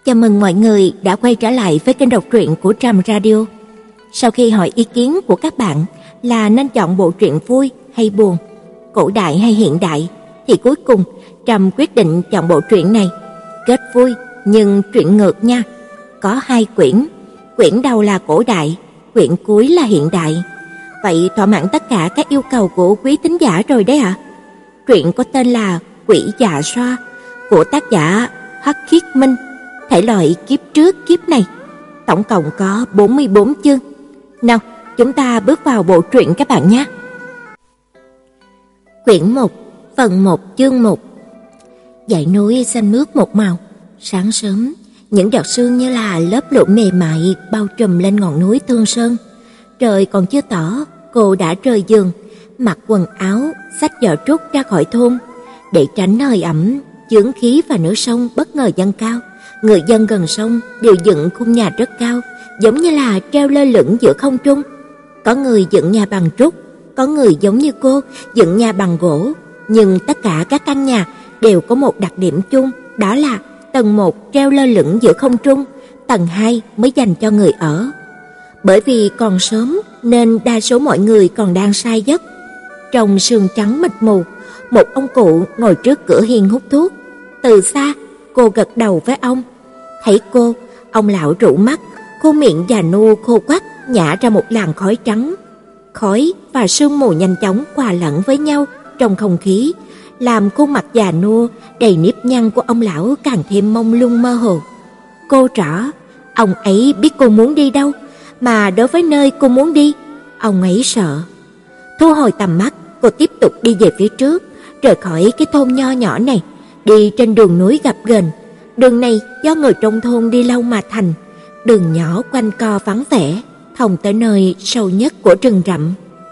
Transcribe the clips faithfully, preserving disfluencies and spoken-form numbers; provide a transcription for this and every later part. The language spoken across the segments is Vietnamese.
Chào mừng mọi người đã quay trở lại với kênh đọc truyện của Trầm Radio. Sau khi hỏi ý kiến của các bạn là nên chọn bộ truyện vui hay buồn, cổ đại hay hiện đại, thì cuối cùng Trầm quyết định chọn bộ truyện này. Kết vui nhưng truyện ngược nha. Có hai quyển, quyển đầu là cổ đại, quyển cuối là hiện đại. Vậy thỏa mãn tất cả các yêu cầu của quý thính giả rồi đấy ạ. À? Truyện có tên là Quỷ Dạ Xoa của tác giả Hắc Khiết Minh, thể loại kiếp trước kiếp này. Tổng cộng có bốn mươi bốn chương. Nào, chúng ta bước vào bộ truyện các bạn nhé. Quyển một, phần một, chương một. Dãy núi xanh mướt một màu, sáng sớm, những giọt sương như là lớp lụa mềm mại bao trùm lên ngọn núi Thương Sơn. Trời còn chưa tỏ, cô đã rời giường, mặc quần áo, xách giỏ trúc ra khỏi thôn. Để tránh hơi ẩm, chướng khí và nước sông bất ngờ dâng cao, người dân gần sông đều dựng khung nhà rất cao, giống như là treo lơ lửng giữa không trung. Có người dựng nhà bằng trúc, có người giống như cô dựng nhà bằng gỗ, nhưng tất cả các căn nhà đều có một đặc điểm chung, đó là tầng một treo lơ lửng giữa không trung, tầng hai mới dành cho người ở. Bởi vì còn sớm nên đa số mọi người còn đang say giấc. Trong sương trắng mịt mù, một ông cụ ngồi trước cửa hiên hút thuốc. Từ xa, cô gật đầu với ông. Thấy cô, ông lão rũ mắt, khuôn miệng già nua khô quắt nhả ra một làn khói trắng. Khói và sương mù nhanh chóng hòa lẫn với nhau trong không khí, làm khuôn mặt già nua đầy nếp nhăn của ông lão càng thêm mông lung mơ hồ. Cô rõ, ông ấy biết cô muốn đi đâu, mà đối với nơi cô muốn đi, ông ấy sợ. Thu hồi tầm mắt, cô tiếp tục đi về phía trước, rời khỏi cái thôn nho nhỏ này, đi trên đường núi gập ghềnh. Đường này do người trong thôn đi lâu mà thành, đường nhỏ quanh co vắng vẻ, thông tới nơi sâu nhất của rừng rậm.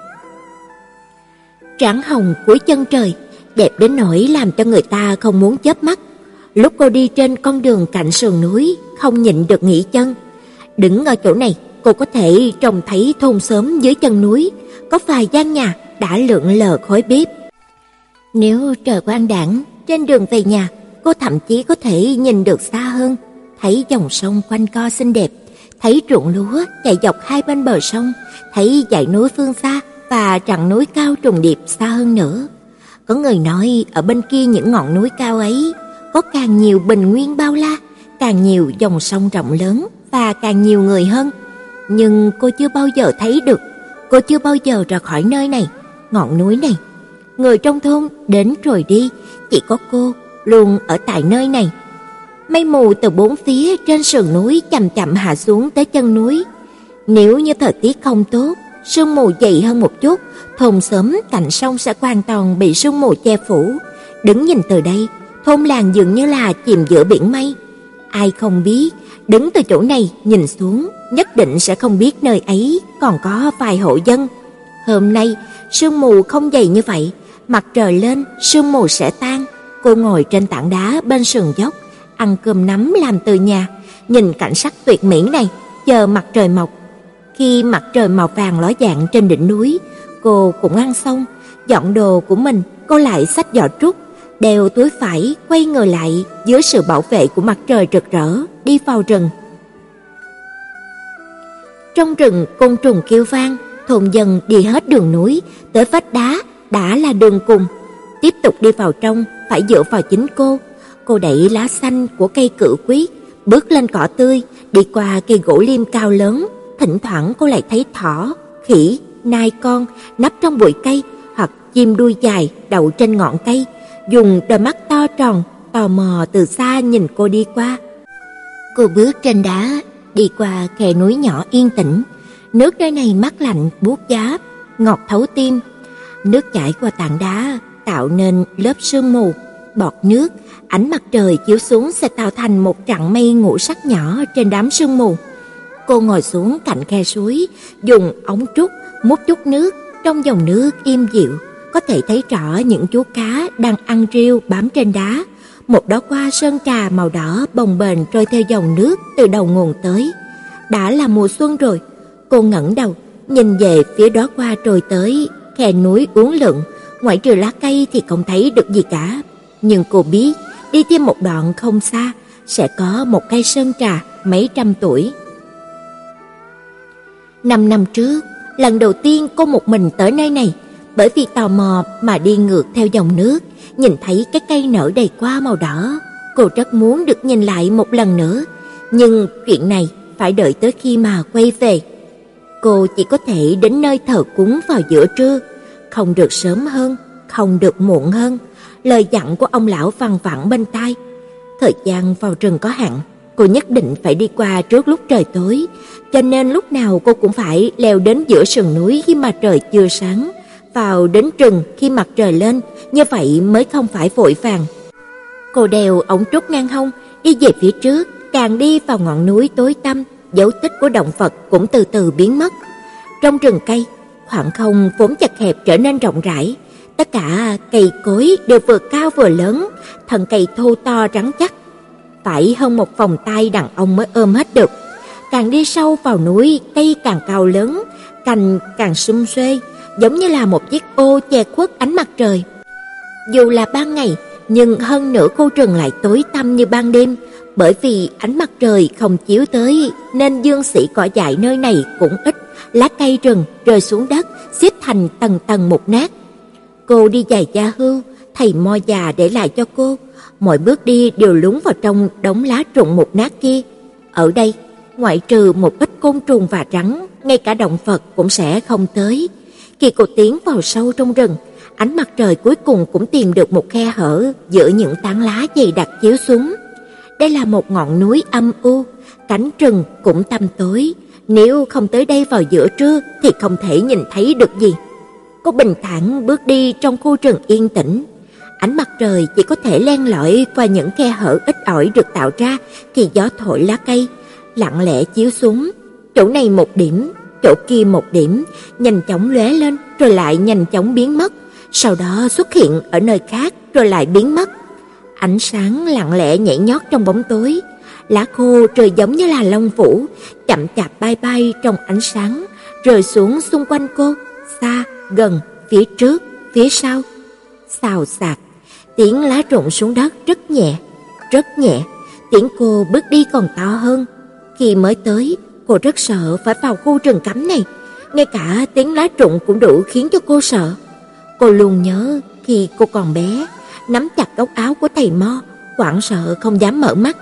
Trán hồng cuối chân trời, đẹp đến nỗi làm cho người ta không muốn chớp mắt. Lúc cô đi trên con đường cạnh sườn núi, không nhịn được nghỉ chân. Đứng ở chỗ này, cô có thể trông thấy thôn xóm dưới chân núi, có vài gian nhà đã lượn lờ khói bếp. Nếu trời quang đãng, trên đường về nhà, cô thậm chí có thể nhìn được xa hơn, thấy dòng sông quanh co xinh đẹp, thấy ruộng lúa chạy dọc hai bên bờ sông, thấy dãy núi phương xa và rặng núi cao trùng điệp xa hơn nữa. Có người nói ở bên kia những ngọn núi cao ấy có càng nhiều bình nguyên bao la, càng nhiều dòng sông rộng lớn và càng nhiều người hơn. Nhưng cô chưa bao giờ thấy được, cô chưa bao giờ ra khỏi nơi này, ngọn núi này. Người trong thôn đến rồi đi, chỉ có cô luôn ở tại nơi này. Mây mù từ bốn phía trên sườn núi chậm chậm hạ xuống tới chân núi. Nếu như thời tiết không tốt, sương mù dày hơn một chút, thôn xóm cạnh sông sẽ hoàn toàn bị sương mù che phủ. Đứng nhìn từ đây, thôn làng dường như là chìm giữa biển mây. Ai không biết, đứng từ chỗ này nhìn xuống, nhất định sẽ không biết nơi ấy còn có vài hộ dân. Hôm nay, sương mù không dày như vậy, mặt trời lên, sương mù sẽ tan. Cô ngồi trên tảng đá bên sườn dốc, ăn cơm nắm làm từ nhà, nhìn cảnh sắc tuyệt mỹ này, chờ mặt trời mọc. Khi mặt trời màu vàng ló dạng trên đỉnh núi, cô cũng ăn xong, dọn đồ của mình, cô lại xách giỏ trúc, đeo túi vải, quay người lại dưới sự bảo vệ của mặt trời rực rỡ, đi vào rừng. Trong rừng côn trùng kêu vang, thôn dân đi hết đường núi, tới vách đá đã là đường cùng. Tiếp tục đi vào trong, phải dựa vào chính cô. Cô đẩy lá xanh của cây cự quý, bước lên cỏ tươi, đi qua cây gỗ liêm cao lớn. Thỉnh thoảng cô lại thấy thỏ, khỉ, nai con nấp trong bụi cây, hoặc chim đuôi dài đậu trên ngọn cây, dùng đôi mắt to tròn, tò mò từ xa nhìn cô đi qua. Cô bước trên đá, đi qua khe núi nhỏ yên tĩnh. Nước nơi này mát lạnh, buốt giá, ngọt thấu tim. Nước chảy qua tảng đá, tạo nên lớp sương mù, bọt nước, ánh mặt trời chiếu xuống sẽ tạo thành một rặng mây ngũ sắc nhỏ trên đám sương mù. Cô ngồi xuống cạnh khe suối, dùng ống trúc múc chút nước. Trong dòng nước im dịu, có thể thấy rõ những chú cá đang ăn riêu bám trên đá. Một đóa hoa sơn trà màu đỏ bồng bềnh trôi theo dòng nước từ đầu nguồn tới. Đã là mùa xuân rồi. Cô ngẩng đầu, nhìn về phía đóa hoa trôi tới. Khe núi uốn lượn, ngoại trừ lá cây thì không thấy được gì cả. Nhưng cô biết, đi thêm một đoạn không xa, sẽ có một cây sơn trà mấy trăm tuổi. Năm năm trước, lần đầu tiên cô một mình tới nơi này, bởi vì tò mò mà đi ngược theo dòng nước, nhìn thấy cái cây nở đầy hoa màu đỏ. Cô rất muốn được nhìn lại một lần nữa, nhưng chuyện này phải đợi tới khi mà quay về. Cô chỉ có thể đến nơi thờ cúng vào giữa trưa, không được sớm hơn, không được muộn hơn. Lời dặn của ông lão văng vẳng bên tai. Thời gian vào rừng có hạn, cô nhất định phải đi qua trước lúc trời tối, cho nên lúc nào cô cũng phải leo đến giữa sườn núi khi mà trời chưa sáng, vào đến rừng khi mặt trời lên, như vậy mới không phải vội vàng. Cô đeo ống trúc ngang hông, đi về phía trước, càng đi vào ngọn núi tối tăm, dấu tích của động vật cũng từ từ biến mất. Trong rừng cây, khoảng không vốn chật hẹp trở nên rộng rãi, tất cả cây cối đều vừa cao vừa lớn, thân cây thô to rắn chắc, phải hơn một vòng tay đàn ông mới ôm hết được. Càng đi sâu vào núi, cây càng cao lớn, cành càng sum xuê, giống như là một chiếc ô che khuất ánh mặt trời. Dù là ban ngày, nhưng hơn nửa khu rừng lại tối tăm như ban đêm, bởi vì ánh mặt trời không chiếu tới nên dương xỉ cỏ dại nơi này cũng ít, lá cây rừng rơi xuống đất xếp thành tầng tầng mục nát. Cô đi giày da hưu, thầy mo già để lại cho cô, mọi bước đi đều lún vào trong đống lá rụng mục nát kia. Ở đây, ngoại trừ một ít côn trùng và rắn, ngay cả động vật cũng sẽ không tới. Khi cô tiến vào sâu trong rừng, ánh mặt trời cuối cùng cũng tìm được một khe hở giữa những tán lá dày đặc chiếu xuống. Đây là một ngọn núi âm u, cánh rừng cũng tăm tối, nếu không tới đây vào giữa trưa thì không thể nhìn thấy được gì. Cô bình thản bước đi trong khu rừng yên tĩnh. Ánh mặt trời chỉ có thể len lỏi qua những khe hở ít ỏi được tạo ra khi gió thổi lá cây, lặng lẽ chiếu xuống. Chỗ này một điểm, chỗ kia một điểm, nhanh chóng lóe lên rồi lại nhanh chóng biến mất, sau đó xuất hiện ở nơi khác rồi lại biến mất. Ánh sáng lặng lẽ nhảy nhót trong bóng tối, lá khô rơi giống như là lông vũ, chậm chạp bay bay trong ánh sáng, rơi xuống xung quanh cô, xa, gần, phía trước, phía sau. Xào xạc, tiếng lá rụng xuống đất rất nhẹ, rất nhẹ, tiếng cô bước đi còn to hơn. Khi mới tới, cô rất sợ phải vào khu rừng cấm này, ngay cả tiếng lá rụng cũng đủ khiến cho cô sợ. Cô luôn nhớ khi cô còn bé, nắm chặt góc áo của thầy Mo, hoảng sợ không dám mở mắt.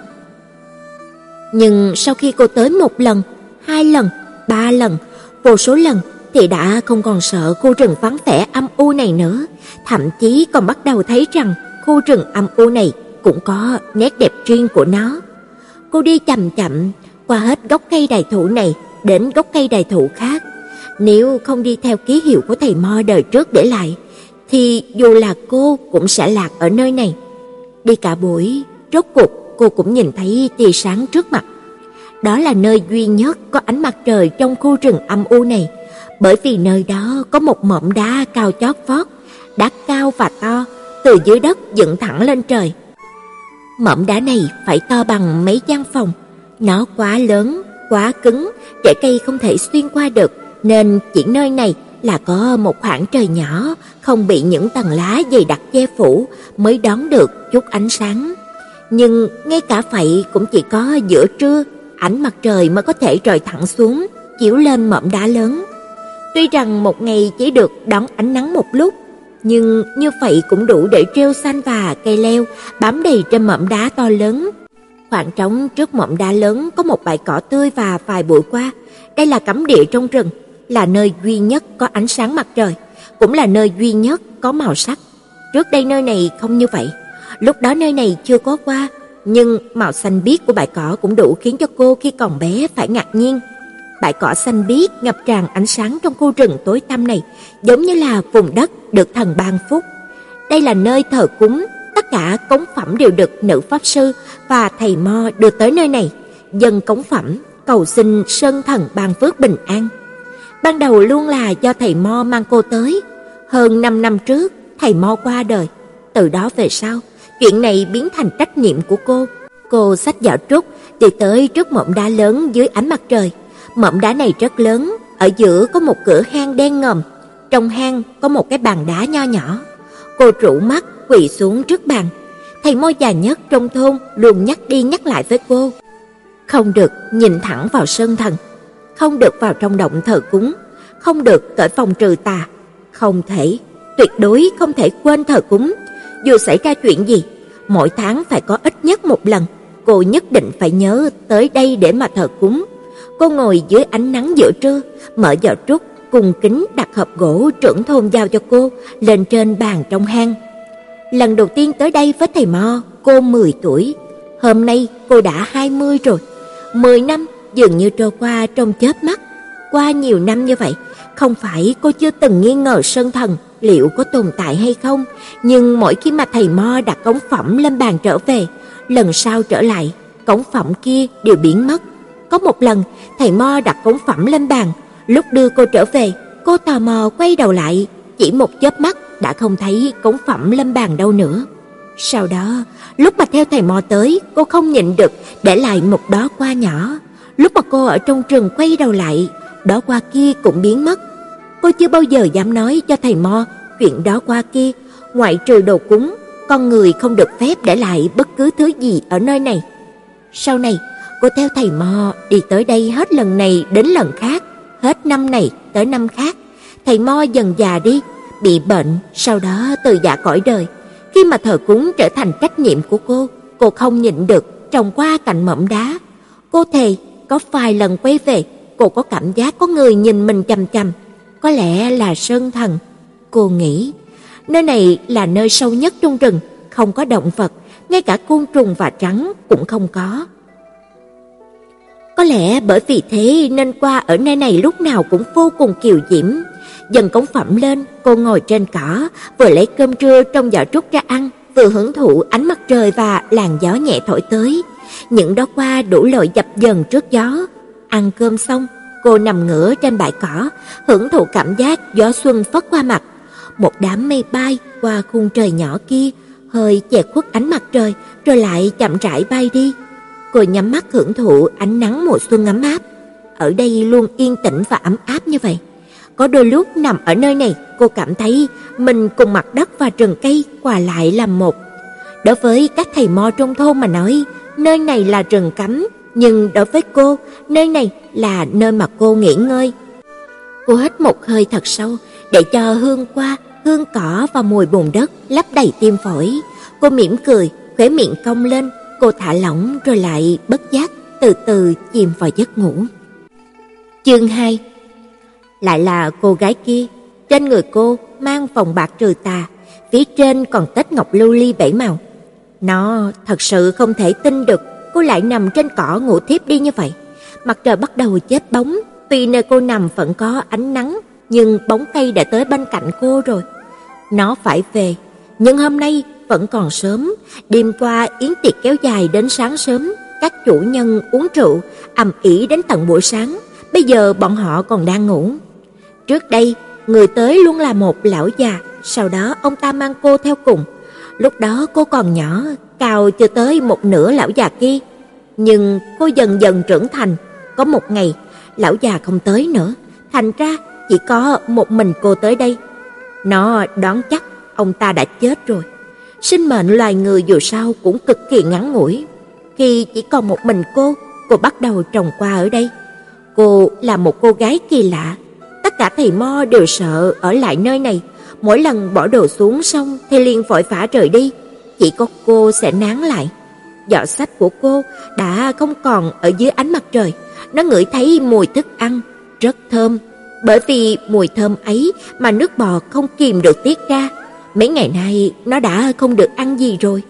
Nhưng sau khi cô tới một lần, hai lần, ba lần, vô số lần, thì đã không còn sợ khu rừng vắng vẻ âm u này nữa, thậm chí còn bắt đầu thấy rằng khu rừng âm u này cũng có nét đẹp riêng của nó. Cô đi chậm chậm qua hết gốc cây đại thụ này đến gốc cây đại thụ khác. Nếu không đi theo ký hiệu của thầy Mo đời trước để lại, thì dù là cô cũng sẽ lạc ở nơi này. Đi cả buổi, rốt cuộc cô cũng nhìn thấy tia sáng trước mặt. Đó là nơi duy nhất có ánh mặt trời trong khu rừng âm u này, bởi vì nơi đó có một mỏm đá cao chót vót, đá cao và to, từ dưới đất dựng thẳng lên trời. Mỏm đá này phải to bằng mấy gian phòng, nó quá lớn, quá cứng, rễ cây không thể xuyên qua được, nên chỉ nơi này là có một khoảng trời nhỏ, không bị những tầng lá dày đặc che phủ mới đón được chút ánh sáng. Nhưng ngay cả vậy cũng chỉ có giữa trưa, ánh mặt trời mới có thể rọi thẳng xuống, chiếu lên mỏm đá lớn. Tuy rằng một ngày chỉ được đón ánh nắng một lúc, nhưng như vậy cũng đủ để rêu xanh và cây leo bám đầy trên mỏm đá to lớn. Khoảng trống trước mỏm đá lớn có một bãi cỏ tươi và vài bụi hoa. Đây là cấm địa trong rừng, là nơi duy nhất có ánh sáng mặt trời, cũng là nơi duy nhất có màu sắc. Trước đây nơi này không như vậy, lúc đó nơi này chưa có hoa, nhưng màu xanh biếc của bãi cỏ cũng đủ khiến cho cô khi còn bé phải ngạc nhiên. Bãi cỏ xanh biếc ngập tràn ánh sáng trong khu rừng tối tăm này, giống như là vùng đất được thần ban phúc. Đây là nơi thờ cúng, tất cả cống phẩm đều được nữ pháp sư và thầy Mo đưa tới nơi này, dâng cống phẩm, cầu xin sơn thần ban phước bình an. Ban đầu luôn là do thầy Mo mang cô tới. Hơn năm năm trước, thầy Mo qua đời. Từ đó về sau, chuyện này biến thành trách nhiệm của cô. Cô xách giỏ trúc đi tới trước mỏm đá lớn dưới ánh mặt trời. Mỏm đá này rất lớn, ở giữa có một cửa hang đen ngòm. Trong hang có một cái bàn đá nho nhỏ. Cô rũ mắt quỳ xuống trước bàn. thầy mo già nhất trong thôn luôn nhắc đi nhắc lại với cô. Không được nhìn thẳng vào sơn thần, không được vào trong động thờ cúng, không được cởi phòng trừ tà, không thể, tuyệt đối không thể quên thờ cúng. Dù xảy ra chuyện gì, mỗi tháng phải có ít nhất một lần, cô nhất định phải nhớ tới đây để mà thờ cúng. Cô ngồi dưới ánh nắng giữa trưa, mở giỏ trúc, cung kính đặt hộp gỗ trưởng thôn giao cho cô lên trên bàn trong hang. Lần đầu tiên tới đây với thầy Mo, cô mười tuổi. Hôm nay cô đã hai mươi rồi. Mười năm dường như trôi qua trong chớp mắt. Qua nhiều năm như vậy, không phải cô chưa từng nghi ngờ sơn thần liệu có tồn tại hay không, nhưng mỗi khi mà thầy Mo đặt cống phẩm lên bàn trở về, lần sau trở lại, cống phẩm kia đều biến mất. Có một lần, thầy Mo đặt cống phẩm lên bàn, lúc đưa cô trở về, cô tò mò quay đầu lại, chỉ một chớp mắt đã không thấy cống phẩm lên bàn đâu nữa. Sau đó, lúc mà theo thầy Mo tới, cô không nhịn được để lại một đóa hoa nhỏ. Lúc mà cô ở trong rừng quay đầu lại, đóa hoa kia cũng biến mất. Cô chưa bao giờ dám nói cho thầy Mo chuyện đóa hoa kia, ngoại trừ đồ cúng, con người không được phép để lại bất cứ thứ gì ở nơi này. Sau này, cô theo thầy Mo đi tới đây hết lần này đến lần khác, hết năm này tới năm khác. Thầy Mo dần già đi, bị bệnh, sau đó từ dạ cõi đời. Khi mà thờ cúng trở thành trách nhiệm của cô, cô không nhịn được trồng qua cành mỏm đá. Cô thề, có vài lần quay về, cô có cảm giác có người nhìn mình chằm chằm. Có lẽ là sơn thần. Cô nghĩ, nơi này là nơi sâu nhất trong rừng, không có động vật, ngay cả côn trùng và trắng cũng không có. Có lẽ bởi vì thế nên qua ở nơi này lúc nào cũng vô cùng kiều diễm. Dần cống phẩm lên, cô ngồi trên cỏ, vừa lấy cơm trưa trong giỏ trúc ra ăn, vừa hưởng thụ ánh mặt trời và làn gió nhẹ thổi tới. Những đóa hoa đủ loại dập dần trước gió. Ăn cơm xong, cô nằm ngửa trên bãi cỏ, hưởng thụ cảm giác gió xuân phất qua mặt. Một đám mây bay qua khung trời nhỏ kia, hơi che khuất ánh mặt trời, rồi lại chậm rãi bay đi. Cô nhắm mắt hưởng thụ ánh nắng mùa xuân ấm áp. Ở đây luôn yên tĩnh và ấm áp như vậy. Có đôi lúc nằm ở nơi này, cô cảm thấy mình cùng mặt đất và rừng cây hòa lại làm một. Đối với các thầy Mo trong thôn mà nói, nơi này là rừng cấm, nhưng đối với cô, nơi này là nơi mà cô nghỉ ngơi. Cô hít một hơi thật sâu để cho hương hoa, hương cỏ và mùi bùn đất lấp đầy tim phổi. Cô mỉm cười, khóe miệng cong lên, cô thả lỏng rồi lại bất giác từ từ chìm vào giấc ngủ. Chương hai. Lại là cô gái kia, trên người cô mang vòng bạc trừ tà, phía trên còn tết ngọc lưu ly bảy màu. Nó thật sự không thể tin được cô lại nằm trên cỏ ngủ thiếp đi như vậy. Mặt trời bắt đầu chớp bóng, tuy nơi cô nằm vẫn có ánh nắng, nhưng bóng cây đã tới bên cạnh cô rồi. Nó phải về, nhưng hôm nay vẫn còn sớm. Đêm qua yến tiệc kéo dài đến sáng sớm, các chủ nhân uống rượu ầm ĩ đến tận buổi sáng. Bây giờ bọn họ còn đang ngủ. Trước đây, người tới luôn là một lão già, sau đó ông ta mang cô theo cùng. Lúc đó cô còn nhỏ, cao chưa tới một nửa lão già kia. Nhưng cô dần dần trưởng thành, có một ngày, lão già không tới nữa, thành ra chỉ có một mình cô tới đây. Nó đoán chắc ông ta đã chết rồi. Sinh mệnh loài người dù sao cũng cực kỳ ngắn ngủi. Khi chỉ còn một mình cô, cô bắt đầu trồng hoa ở đây. Cô là một cô gái kỳ lạ. Tất cả thầy Mo đều sợ ở lại nơi này. Mỗi lần bỏ đồ xuống xong thì liền vội vã rời đi. Chỉ có cô sẽ nán lại. Giỏ sách của cô đã không còn ở dưới ánh mặt trời. Nó ngửi thấy mùi thức ăn rất thơm. Bởi vì mùi thơm ấy mà nước bọt không kìm được tiết ra. Mấy ngày nay nó đã không được ăn gì rồi.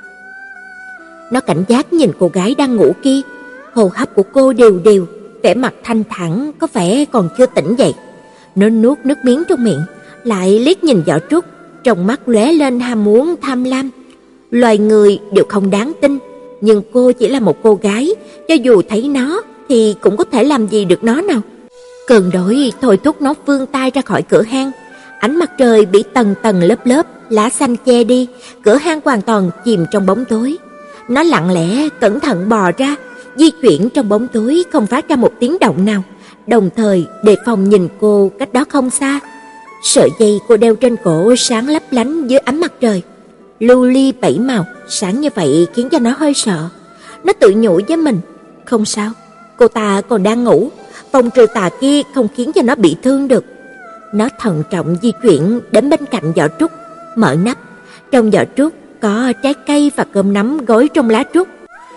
Nó cảnh giác nhìn cô gái đang ngủ kia. Hô hấp của cô đều đều, vẻ mặt thanh thản, có vẻ còn chưa tỉnh dậy. Nó nuốt nước miếng trong miệng, lại liếc nhìn giỏ trúc, trong mắt lóe lên ham muốn tham lam. Loài người đều không đáng tin, nhưng cô chỉ là một cô gái, cho dù thấy nó thì cũng có thể làm gì được nó nào. Cơn đói thôi thúc nó vươn tay ra khỏi cửa hang. Ánh mặt trời bị tầng tầng lớp lớp lá xanh che đi, cửa hang hoàn toàn chìm trong bóng tối. Nó lặng lẽ cẩn thận bò ra, di chuyển trong bóng tối không phát ra một tiếng động nào, đồng thời đề phòng nhìn cô cách đó không xa. Sợi dây cô đeo trên cổ sáng lấp lánh dưới ánh mặt trời. lưu ly bảy màu, sáng như vậy khiến cho nó hơi sợ. Nó tự nhủ với mình, không sao, cô ta còn đang ngủ, vòng trừ tà kia không khiến cho nó bị thương được. Nó thận trọng di chuyển đến bên cạnh giỏ trúc, mở nắp. Trong giỏ trúc có trái cây và cơm nắm gói trong lá trúc.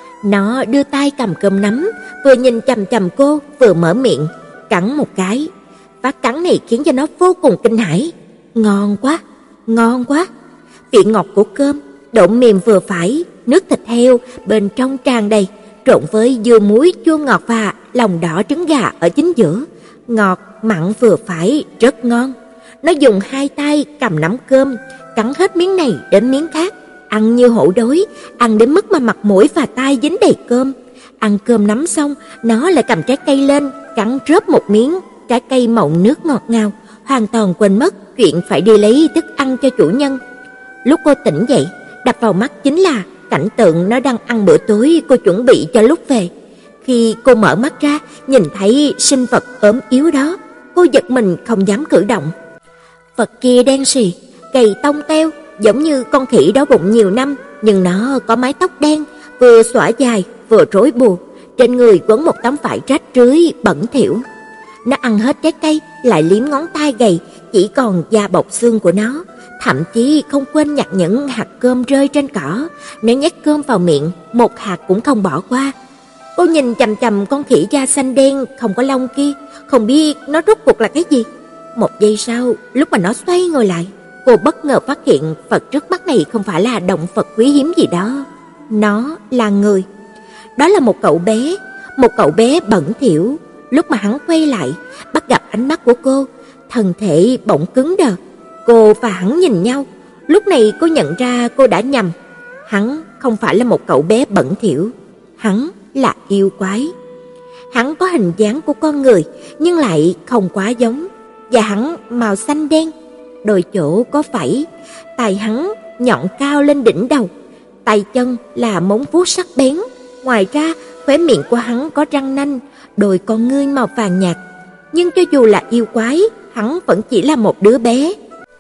Nó đưa tay cầm cơm nắm, vừa nhìn chằm chằm cô, vừa mở miệng, cắn một cái. Phát cắn này khiến cho nó vô cùng kinh hãi. Ngon quá, ngon quá. Vị ngọt của cơm, độ mềm vừa phải, nước thịt heo bên trong tràn đầy, trộn với dưa muối chua ngọt và lòng đỏ trứng gà ở chính giữa. Ngọt, mặn vừa phải, rất ngon. Nó dùng hai tay cầm nắm cơm, cắn hết miếng này đến miếng khác, ăn như hổ đói, ăn đến mức mà mặt mũi và tai dính đầy cơm. Ăn cơm nắm xong, nó lại cầm trái cây lên, cắn rớp một miếng, trái cây mọng nước ngọt ngào, hoàn toàn quên mất chuyện phải đi lấy thức ăn cho chủ nhân. Lúc cô tỉnh dậy, đập vào mắt chính là cảnh tượng nó đang ăn bữa tối cô chuẩn bị cho lúc về. Khi cô mở mắt ra, nhìn thấy sinh vật ốm yếu đó, cô giật mình không dám cử động. Vật kia đen sì, gầy tông teo, giống như con khỉ đói bụng nhiều năm, nhưng nó có mái tóc đen, vừa xõa dài, vừa rối bù, trên người quấn một tấm vải rách rưới bẩn thỉu. Nó ăn hết trái cây, lại liếm ngón tay gầy, chỉ còn da bọc xương của nó, thậm chí không quên nhặt những hạt cơm rơi trên cỏ, nó nhét cơm vào miệng, một hạt cũng không bỏ qua. Cô nhìn chằm chằm con khỉ da xanh đen không có lông kia, không biết nó rốt cuộc là cái gì. Một giây sau, lúc mà nó xoay người lại, cô bất ngờ phát hiện vật trước mắt này không phải là động vật quý hiếm gì đó, nó là người. Đó là một cậu bé, một cậu bé bẩn thỉu. Lúc mà hắn quay lại, bắt gặp ánh mắt của cô, thân thể bỗng cứng đờ. Cô và hắn nhìn nhau, lúc này cô nhận ra cô đã nhầm. Hắn không phải là một cậu bé bẩn thỉu, hắn là yêu quái. Hắn có hình dáng của con người, nhưng lại không quá giống. Da hắn màu xanh đen, đôi chỗ có vảy, tai hắn nhọn cao lên đỉnh đầu, tay chân là móng vuốt sắc bén. Ngoài ra, khóe miệng của hắn có răng nanh, đôi con ngươi màu vàng nhạt. Nhưng cho dù là yêu quái, hắn vẫn chỉ là một đứa bé.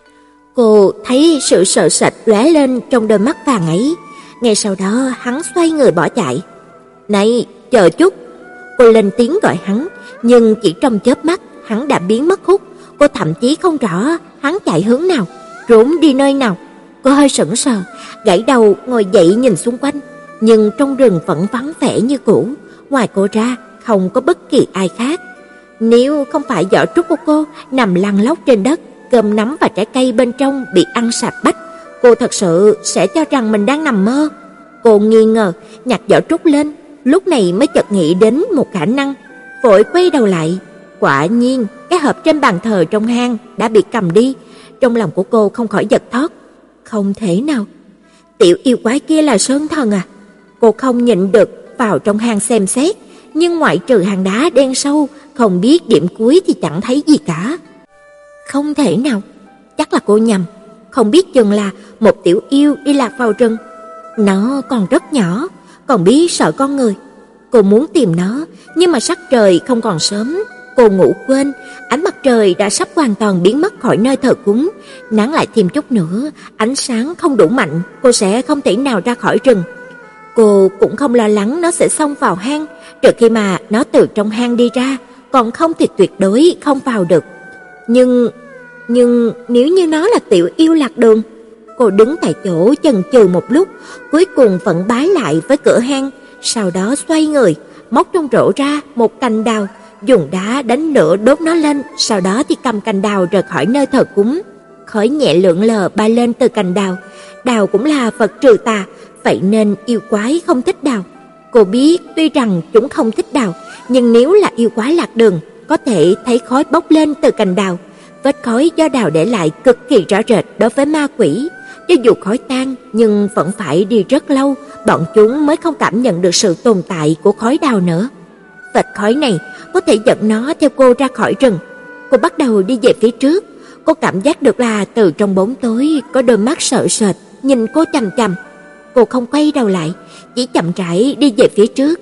Cô thấy sự sợ sệt lóe lên trong đôi mắt vàng ấy. Ngay sau đó, hắn xoay người bỏ chạy. "Này, chờ chút!" Cô lên tiếng gọi hắn, nhưng chỉ trong chớp mắt, hắn đã biến mất hút. Cô thậm chí không rõ hắn chạy hướng nào, trốn đi nơi nào. Cô hơi sững sờ, gãy đầu ngồi dậy nhìn xung quanh, nhưng trong rừng vẫn vắng vẻ như cũ, ngoài cô ra không có bất kỳ ai khác. Nếu không phải giỏ trúc của cô nằm lăn lóc trên đất, cơm nắm và trái cây bên trong bị ăn sạch bách, cô thật sự sẽ cho rằng mình đang nằm mơ. Cô nghi ngờ, nhặt giỏ trúc lên, lúc này mới chợt nghĩ đến một khả năng, vội quay đầu lại. Quả nhiên, cái hộp trên bàn thờ trong hang đã bị cầm đi. Trong lòng của cô không khỏi giật thót. Không thể nào, tiểu yêu quái kia là sơn thần à? Cô không nhịn được vào trong hang xem xét, nhưng ngoại trừ hang đá đen sâu, không biết điểm cuối thì chẳng thấy gì cả. Không thể nào, chắc là cô nhầm, không biết chừng là một tiểu yêu đi lạc vào rừng. Nó còn rất nhỏ, còn biết sợ con người. Cô muốn tìm nó, nhưng mà sắc trời không còn sớm. Cô ngủ quên, ánh mặt trời đã sắp hoàn toàn biến mất khỏi nơi thờ cúng. Nắng lại thêm chút nữa, ánh sáng không đủ mạnh, cô sẽ không thể nào ra khỏi rừng. Cô cũng không lo lắng nó sẽ xông vào hang, trừ khi mà nó từ trong hang đi ra, còn không thì tuyệt đối không vào được. Nhưng, nhưng nếu như nó là tiểu yêu lạc đường? Cô đứng tại chỗ chần chừ một lúc, cuối cùng vẫn bái lại với cửa hang, sau đó xoay người, móc trong rổ ra một cành đào, dùng đá đánh lửa đốt nó lên, sau đó thì cầm cành đào rời khỏi nơi thờ cúng. Khói nhẹ lượn lờ bay lên từ cành đào. Đào cũng là vật trừ tà, vậy nên yêu quái không thích đào. Cô biết tuy rằng chúng không thích đào, nhưng nếu là yêu quái lạc đường, có thể thấy khói bốc lên từ cành đào. Vết khói do đào để lại cực kỳ rõ rệt đối với ma quỷ. Cho dù khói tan, nhưng vẫn phải đi rất lâu, bọn chúng mới không cảm nhận được sự tồn tại của khói đào nữa. Vệt khói này có thể dẫn nó theo cô ra khỏi rừng. Cô bắt đầu đi về phía trước. Cô cảm giác được là từ trong bóng tối có đôi mắt sợ sệt nhìn cô chằm chằm. Cô không quay đầu lại, chỉ chậm rãi đi về phía trước.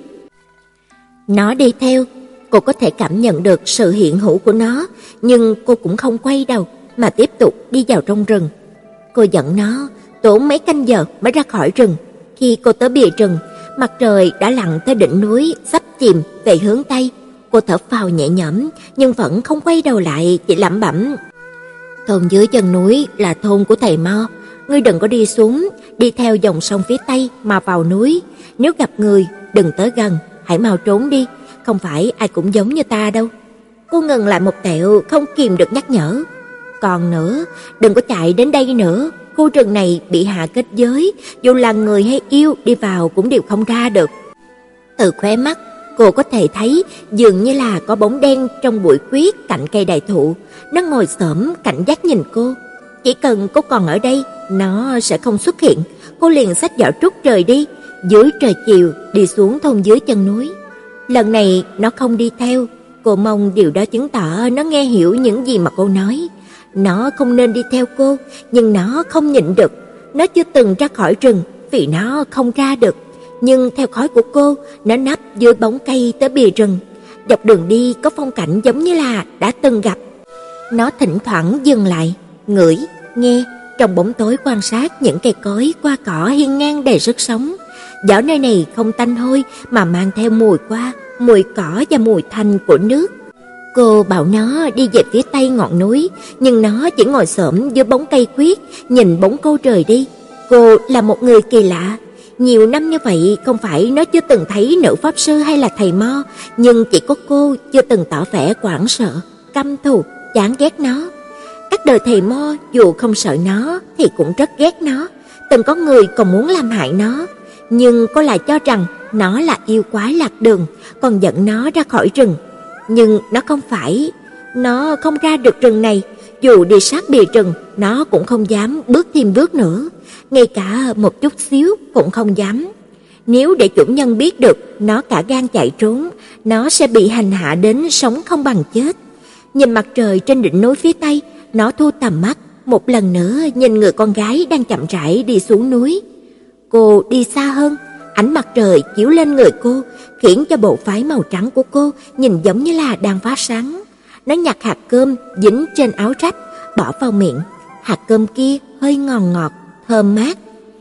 Nó đi theo, cô có thể cảm nhận được sự hiện hữu của nó, nhưng cô cũng không quay đầu mà tiếp tục đi vào trong rừng. Cô dẫn nó tốn mấy canh giờ mới ra khỏi rừng. Khi cô tới bìa rừng, mặt trời đã lặn tới đỉnh núi, sắp chìm về hướng tây. Cô thở phào nhẹ nhõm, nhưng vẫn không quay đầu lại, chỉ lẩm bẩm: "Thôn dưới chân núi là thôn của thầy Mo, ngươi đừng có đi xuống, đi theo dòng sông phía tây mà vào núi. Nếu gặp người, đừng tới gần, hãy mau trốn đi, không phải ai cũng giống như ta đâu." Cô ngừng lại một tẹo, không kìm được nhắc nhở: "Còn nữa, đừng có chạy đến đây nữa, khu rừng này bị hạ kết giới, dù là người hay yêu đi vào cũng đều không ra được." Từ khóe mắt, cô có thể thấy dường như là có bóng đen trong bụi quyết cạnh cây đại thụ, nó ngồi xổm cảnh giác nhìn cô. Chỉ cần cô còn ở đây, nó sẽ không xuất hiện. Cô liền xách giỏ trúc rời đi, dưới trời chiều đi xuống thôn dưới chân núi. Lần này nó không đi theo, cô mong điều đó chứng tỏ nó nghe hiểu những gì mà cô nói. Nó không nên đi theo cô, nhưng nó không nhịn được. Nó chưa từng ra khỏi rừng vì nó không ra được, nhưng theo khói của cô, nó nấp dưới bóng cây tới bìa rừng. Dọc đường đi có phong cảnh giống như là đã từng gặp. Nó thỉnh thoảng dừng lại, ngửi, nghe, trong bóng tối quan sát những cây cối qua cỏ hiên ngang đầy sức sống. Gió nơi này không tanh hôi mà mang theo mùi hoa, mùi cỏ và mùi thanh của nước. Cô bảo nó đi về phía tây ngọn núi, nhưng nó chỉ ngồi xổm dưới bóng cây quyết, nhìn bóng cô rời đi. Cô là một người kỳ lạ. Nhiều năm như vậy không phải nó chưa từng thấy nữ pháp sư hay là thầy Mo, nhưng chỉ có cô chưa từng tỏ vẻ hoảng sợ, căm thù, chán ghét nó. Các đời thầy Mo dù không sợ nó thì cũng rất ghét nó, từng có người còn muốn làm hại nó, nhưng cô lại cho rằng nó là yêu quái lạc đường, còn dẫn nó ra khỏi rừng. Nhưng nó không phải, nó không ra được rừng này, dù đi sát bìa rừng, nó cũng không dám bước thêm bước nữa, ngay cả một chút xíu cũng không dám. Nếu để chủ nhân biết được nó cả gan chạy trốn, nó sẽ bị hành hạ đến sống không bằng chết. Nhìn mặt trời trên đỉnh núi phía tây, nó thu tầm mắt, một lần nữa nhìn người con gái đang chậm rãi đi xuống núi. Cô đi xa hơn, ánh mặt trời chiếu lên người cô, khiến cho bộ váy màu trắng của cô nhìn giống như là đang phát sáng. Nó nhặt hạt cơm dính trên áo rách, bỏ vào miệng. Hạt cơm kia hơi ngon ngọt, thơm mát.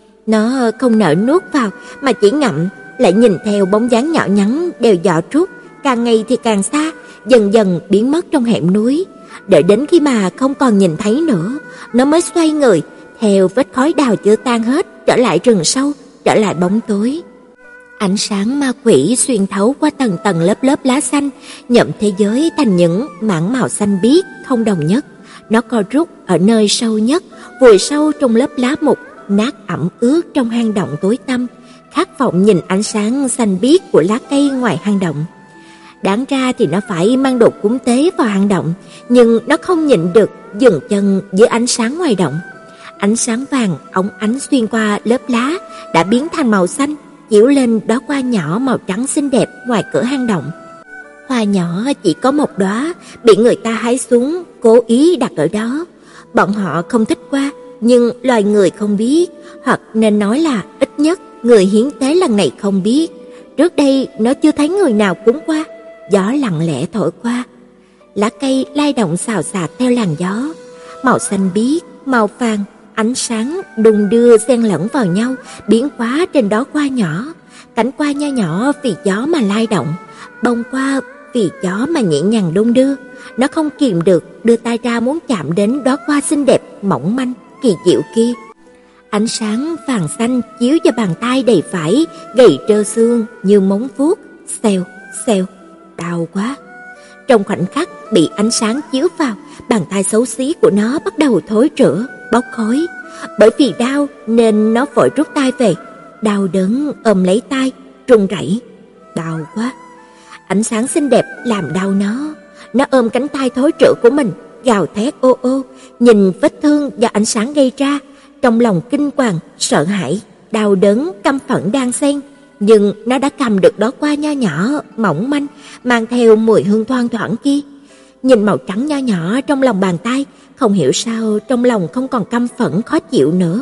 Nó không nỡ nuốt vào mà chỉ ngậm, lại nhìn theo bóng dáng nhỏ nhắn đều dọ trút, càng ngày thì càng xa, dần dần biến mất trong hẻm núi. Đợi đến khi mà không còn nhìn thấy nữa, nó mới xoay người, theo vết khói đào chưa tan hết, trở lại rừng sâu, trở lại bóng tối. Ánh sáng ma quỷ xuyên thấu qua tầng tầng lớp lớp lá xanh, nhuộm thế giới thành những mảng màu xanh biếc không đồng nhất. Nó co rút ở nơi sâu nhất, vùi sâu trong lớp lá mục, nát ẩm ướt trong hang động tối tăm, khát vọng nhìn ánh sáng xanh biếc của lá cây ngoài hang động. Đáng ra thì nó phải mang đồ cúng tế vào hang động, nhưng nó không nhịn được dừng chân dưới ánh sáng ngoài động. Ánh sáng vàng óng ánh xuyên qua lớp lá đã biến thành màu xanh, chiếu lên đóa hoa nhỏ màu trắng xinh đẹp ngoài cửa hang động. Hoa nhỏ chỉ có một đóa, bị người ta hái xuống, cố ý đặt ở đó. Bọn họ không thích hoa, nhưng loài người không biết, hoặc nên nói là ít nhất người hiến tế lần này không biết. Trước đây nó chưa thấy người nào cúng hoa. Gió lặng lẽ thổi qua, lá cây lay động xào xạc theo làn gió, màu xanh biếc, màu vàng, ánh sáng đung đưa xen lẫn vào nhau, biến hóa trên đó hoa nhỏ. Cánh hoa nho nhỏ vì gió mà lay động, bông hoa vì gió mà nhẹ nhàng đung đưa. Nó không kìm được đưa tay ra muốn chạm đến đóa hoa xinh đẹp, mỏng manh, kỳ diệu kia. Ánh sáng vàng xanh chiếu vào bàn tay đầy vải, gầy trơ xương như móng vuốt, xèo, xèo, đau quá. Trong khoảnh khắc bị ánh sáng chiếu vào, bàn tay xấu xí của nó bắt đầu thối rữa, bốc khói. Bởi vì đau nên nó vội rút tay về, đau đớn ôm lấy tay, run rẩy. Đau quá. Ánh sáng xinh đẹp làm đau nó. Nó ôm cánh tay thối rữa của mình, gào thét ô ô, nhìn vết thương do ánh sáng gây ra, trong lòng kinh hoàng, sợ hãi, đau đớn, căm phẫn đang xen. Nhưng nó đã cầm được đó hoa nho nhỏ, mỏng manh, mang theo mùi hương thoang thoảng kia. Nhìn màu trắng nho nhỏ trong lòng bàn tay, không hiểu sao trong lòng không còn căm phẫn khó chịu nữa.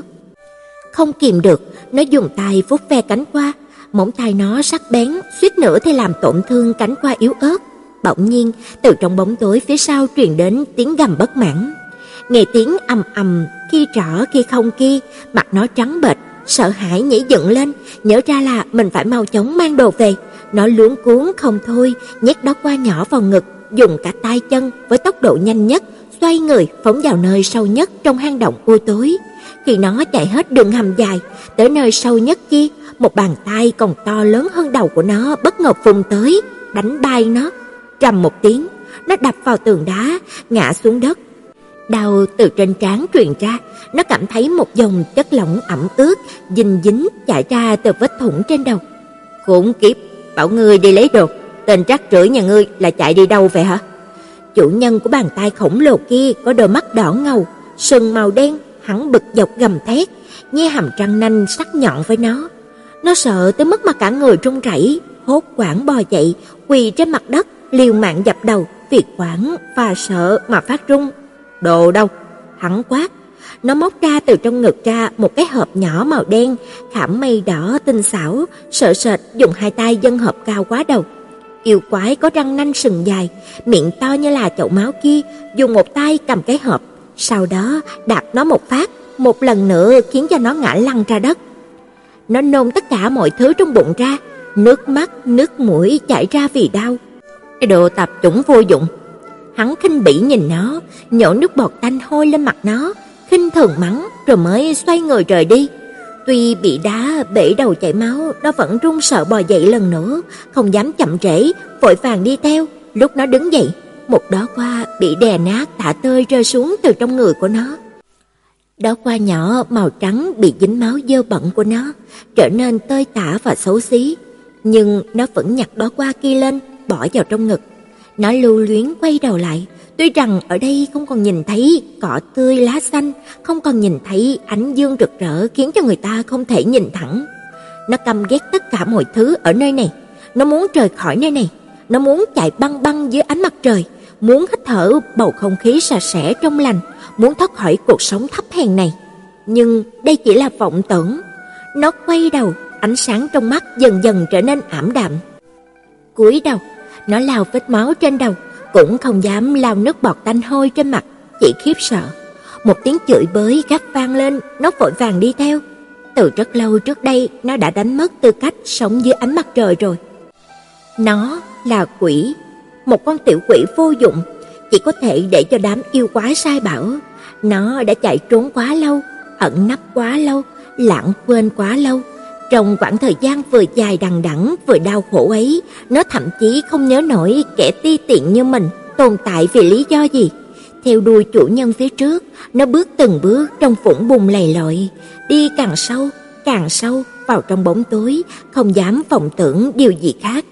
Không kìm được, nó dùng tay vuốt ve cánh hoa, móng tay nó sắc bén, suýt nữa thì làm tổn thương cánh hoa yếu ớt. Bỗng nhiên, từ trong bóng tối phía sau truyền đến tiếng gầm bất mãn. nghe tiếng ầm ầm khi trỏ khi không kia, mặt nó trắng bệch, sợ hãi nhảy dựng lên, nhớ ra là mình phải mau chóng mang đồ về. Nó luống cuống không thôi, nhét đó qua nhỏ vào ngực, dùng cả tay chân với tốc độ nhanh nhất, xoay người phóng vào nơi sâu nhất trong hang động u tối. Khi nó chạy hết đường hầm dài tới nơi sâu nhất kia, một bàn tay còn to lớn hơn đầu của nó bất ngờ phun tới, đánh bay nó. Trầm một tiếng, nó đập vào tường đá, ngã xuống đất. Đau từ trên trán truyền ra, nó cảm thấy một dòng chất lỏng ẩm ướt dính dính chảy ra từ vết thủng trên đầu. Khốn kiếp, bảo ngươi đi lấy đồ, tên trắc rưởi nhà ngươi là chạy đi đâu vậy hả? Chủ nhân của bàn tay khổng lồ kia có đôi mắt đỏ ngầu, sừng màu đen, hắn bực dọc gầm thét, nhe hàm răng nanh sắc nhọn với nó. Nó sợ tới mức mà cả người run rẩy, hốt hoảng bò dậy, quỳ trên mặt đất, liều mạng dập đầu, vì hoảng và sợ mà phát run. Đồ đâu? Hắn quát. Nó móc ra từ trong ngực ra một cái hộp nhỏ màu đen, khảm mây đỏ tinh xảo, sợ sệt dùng hai tay dâng hộp cao quá đầu. Yêu quái có răng nanh sừng dài, miệng to như là chậu máu kia, dùng một tay cầm cái hộp, sau đó đạp nó một phát, một lần nữa khiến cho nó ngã lăn ra đất. Nó nôn tất cả mọi thứ trong bụng ra, nước mắt, nước mũi chảy ra vì đau. Cái đồ tạp chủng vô dụng. Hắn khinh bỉ nhìn nó, nhổ nước bọt tanh hôi lên mặt nó, khinh thường mắng rồi mới xoay người rời đi. Tuy bị đá bể đầu chảy máu, nó vẫn run sợ bò dậy lần nữa, không dám chậm trễ, vội vàng đi theo. Lúc nó đứng dậy, một đóa hoa bị đè nát thả tơi rơi xuống từ trong người của nó. Đóa hoa nhỏ màu trắng bị dính máu dơ bẩn của nó, trở nên tơi tả và xấu xí, nhưng nó vẫn nhặt đóa hoa kia lên, bỏ vào trong ngực. Nó lưu luyến quay đầu lại, tuy rằng ở đây không còn nhìn thấy cỏ tươi lá xanh, không còn nhìn thấy ánh dương rực rỡ khiến cho người ta không thể nhìn thẳng. Nó căm ghét tất cả mọi thứ ở nơi này, nó muốn rời khỏi nơi này, nó muốn chạy băng băng dưới ánh mặt trời, muốn hít thở bầu không khí sạch sẽ trong lành, muốn thoát khỏi cuộc sống thấp hèn này. Nhưng đây chỉ là vọng tưởng. Nó quay đầu, ánh sáng trong mắt dần dần trở nên ảm đạm. Cúi đầu, nó lau vết máu trên đầu, cũng không dám lau nước bọt tanh hôi trên mặt, chỉ khiếp sợ. Một tiếng chửi bới gắt vang lên, nó vội vàng đi theo. Từ rất lâu trước đây, nó đã đánh mất tư cách sống dưới ánh mặt trời rồi. Nó là quỷ, một con tiểu quỷ vô dụng, chỉ có thể để cho đám yêu quái sai bảo. Nó đã chạy trốn quá lâu, ẩn nấp quá lâu, lãng quên quá lâu. Trong quãng thời gian vừa dài đằng đẵng vừa đau khổ ấy, nó thậm chí không nhớ nổi kẻ ti tiện như mình tồn tại vì lý do gì. Theo đuôi chủ nhân phía trước, nó bước từng bước trong vũng bùn lầy lội, đi càng sâu, càng sâu vào trong bóng tối, không dám vọng tưởng điều gì khác.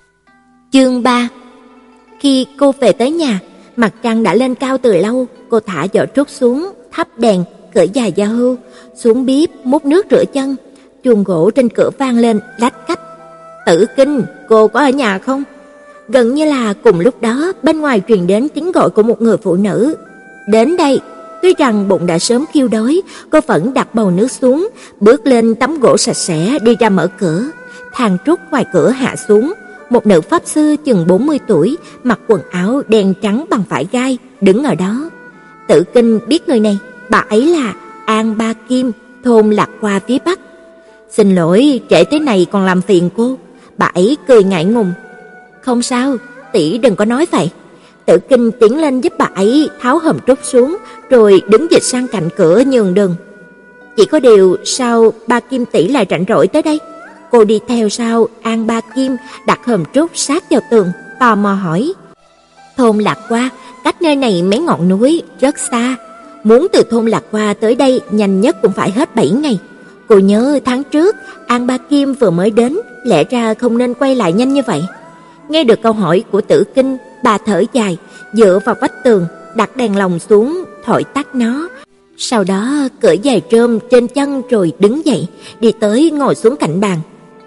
Chương ba. Khi cô về tới nhà, mặt trăng đã lên cao từ lâu. Cô thả giỏ trúc xuống, thắp đèn, cởi giày da hưu, xuống bếp múc nước rửa chân. Chuông gỗ trên cửa vang lên lách cách. Tử Kinh, cô có ở nhà không? Gần như là cùng lúc đó, bên ngoài truyền đến tiếng gọi của một người phụ nữ. Đến đây. Tuy rằng bụng đã sớm khiêu đói, cô vẫn đặt bầu nước xuống, bước lên tấm gỗ sạch sẽ đi ra mở cửa. Thang trúc ngoài cửa hạ xuống. Một nữ pháp sư chừng bốn mươi tuổi, mặc quần áo đen trắng bằng vải gai, đứng ở đó. Tử Kinh biết người này, bà ấy là An Ba Kim, thôn Lạc Hoa phía Bắc. Xin lỗi, trễ thế này còn làm phiền cô. Bà ấy cười ngại ngùng. Không sao, tỷ đừng có nói vậy. Tử Kinh tiến lên giúp bà ấy tháo hòm trúc xuống, rồi đứng dịch sang cạnh cửa nhường đường. Chỉ có điều sao Ba Kim tỷ lại rảnh rỗi tới đây? Cô đi theo sau An Ba Kim đặt hòm trúc sát vào tường, tò mò hỏi. Thôn Lạc Hoa cách nơi này mấy ngọn núi rất xa, muốn từ thôn Lạc Hoa tới đây nhanh nhất cũng phải hết bảy ngày. Cô nhớ tháng trước An Ba Kim vừa mới đến, lẽ ra không nên quay lại nhanh như vậy. Nghe được câu hỏi của Tử Kinh, bà thở dài, dựa vào vách tường, đặt đèn lồng xuống, thổi tắt nó. Sau đó cởi giày trơm trên chân rồi đứng dậy, đi tới ngồi xuống cạnh bàn.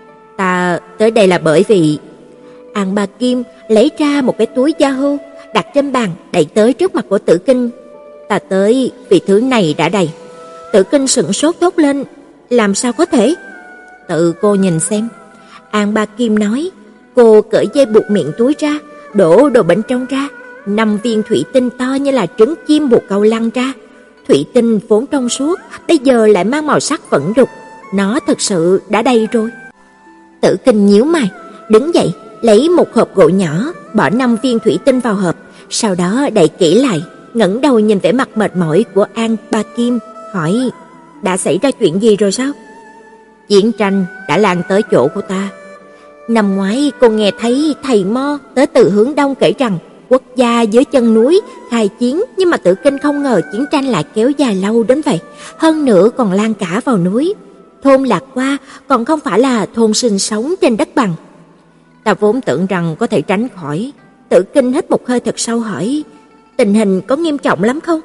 Ta tới đây là bởi vì... An Ba Kim lấy ra một cái túi da hưu, đặt trên bàn, đẩy tới trước mặt của Tử Kinh. Ta tới vì thứ này đã đầy. Tử Kinh sững sốt thốt lên. Làm sao có thể? Tự cô nhìn xem. An Ba Kim nói. Cô cởi dây buộc miệng túi ra, đổ đồ bên trong ra, năm viên thủy tinh to như là trứng chim bồ câu lăn ra. Thủy tinh vốn trong suốt, bây giờ lại mang màu sắc vẫn đục, nó thực sự đã đầy rồi. Tử Kinh nhíu mày, đứng dậy, lấy một hộp gỗ nhỏ, bỏ năm viên thủy tinh vào hộp, sau đó đậy kỹ lại, ngẩng đầu nhìn vẻ mặt mệt mỏi của An Ba Kim, hỏi: "Đã xảy ra chuyện gì rồi sao?" "Chiến tranh đã lan tới chỗ của ta. Năm ngoái cô nghe thấy thầy Mo tới từ hướng đông kể rằng quốc gia dưới chân núi khai chiến, nhưng mà Tử Kinh không ngờ chiến tranh lại kéo dài lâu đến vậy, hơn nữa còn lan cả vào núi. Thôn Lạc Qua còn không phải là thôn sinh sống trên đất bằng. Ta vốn tưởng rằng có thể tránh khỏi." Tử Kinh hít một hơi thật sâu hỏi: "Tình hình có nghiêm trọng lắm không?"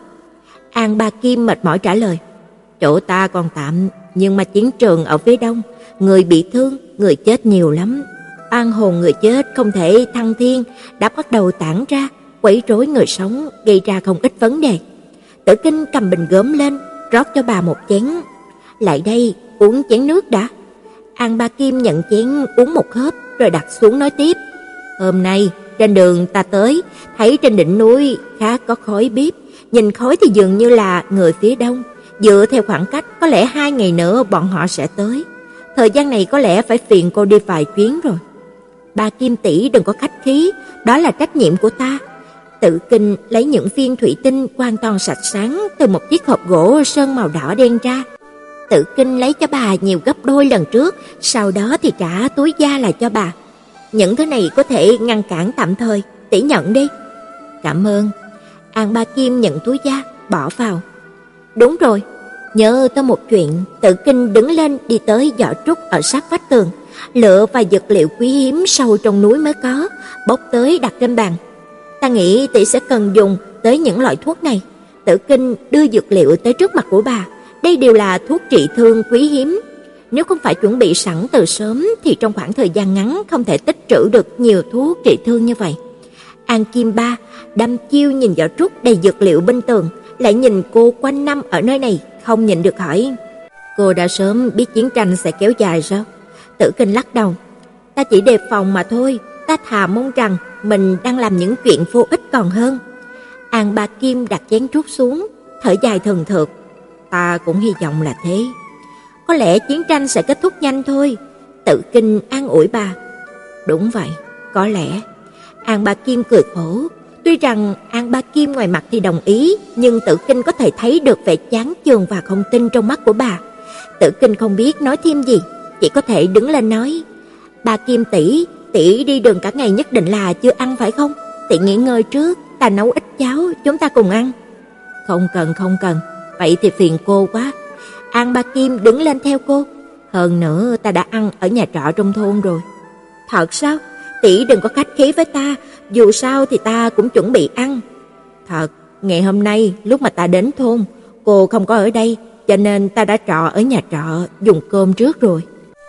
An Ba Kim mệt mỏi trả lời: "Chỗ ta còn tạm, nhưng mà chiến trường ở phía đông, người bị thương, người chết nhiều lắm. Oan hồn người chết không thể thăng thiên, đã bắt đầu tản ra, quấy rối người sống, gây ra không ít vấn đề." Tử Kinh cầm bình gốm lên, rót cho bà một chén. "Lại đây, uống chén nước đã." An Ba Kim nhận chén uống một hớp rồi đặt xuống nói tiếp: "Hôm nay trên đường ta tới, thấy trên đỉnh núi khá có khói bếp, nhìn khói thì dường như là người phía đông. Dựa theo khoảng cách, có lẽ hai ngày nữa bọn họ sẽ tới. Thời gian này có lẽ phải phiền cô đi vài chuyến rồi." "Ba Kim tỷ đừng có khách khí, đó là trách nhiệm của ta." Tử Kinh lấy những viên thủy tinh hoàn toàn sạch sáng từ một chiếc hộp gỗ sơn màu đỏ đen ra. Tử Kinh lấy cho bà nhiều gấp đôi lần trước, sau đó thì trả túi da lại cho bà. "Những thứ này có thể ngăn cản tạm thời, tỷ nhận đi." "Cảm ơn." An Ba Kim nhận túi da, bỏ vào. "Đúng rồi, nhớ tới một chuyện." Tử Kinh đứng lên đi tới giỏ trúc ở sát vách tường, lựa vài dược liệu quý hiếm sâu trong núi mới có, bốc tới đặt trên bàn. "Ta nghĩ tỷ sẽ cần dùng tới những loại thuốc này." Tử Kinh đưa dược liệu tới trước mặt của bà. Đây đều là thuốc trị thương quý hiếm. Nếu không phải chuẩn bị sẵn từ sớm thì trong khoảng thời gian ngắn không thể tích trữ được nhiều thuốc trị thương như vậy. An Kim Ba đăm chiêu nhìn giỏ trúc đầy dược liệu bên tường, lại nhìn cô quanh năm ở nơi này, không nhịn được hỏi: "Cô đã sớm biết chiến tranh sẽ kéo dài sao?" Tử Kinh lắc đầu: "Ta chỉ đề phòng mà thôi, ta thà mong rằng mình đang làm những chuyện vô ích còn hơn." An Ba Kim đặt chén trúc xuống, thở dài thườn thượt: "Ta cũng hy vọng là thế. Có lẽ chiến tranh sẽ kết thúc nhanh thôi." Tử Kinh an ủi bà: "Đúng vậy, có lẽ." An Ba Kim cười khổ. Tuy rằng An Ba Kim ngoài mặt thì đồng ý, nhưng Tử Kinh có thể thấy được vẻ chán chường và không tin trong mắt của bà. Tử Kinh không biết nói thêm gì, chỉ có thể đứng lên nói: "Ba Kim tỷ, tỷ đi đường cả ngày nhất định là chưa ăn phải không? Tỷ nghỉ ngơi trước, ta nấu ít cháo, chúng ta cùng ăn." "Không cần, không cần, vậy thì phiền cô quá." An Ba Kim đứng lên theo cô. "Hơn nữa ta đã ăn ở nhà trọ trong thôn rồi." "Thật sao? Tỷ đừng có khách khí với ta, dù sao thì ta cũng chuẩn bị ăn." "Thật, ngày hôm nay lúc mà ta đến thôn, cô không có ở đây, cho nên ta đã trọ ở nhà trọ dùng cơm trước rồi."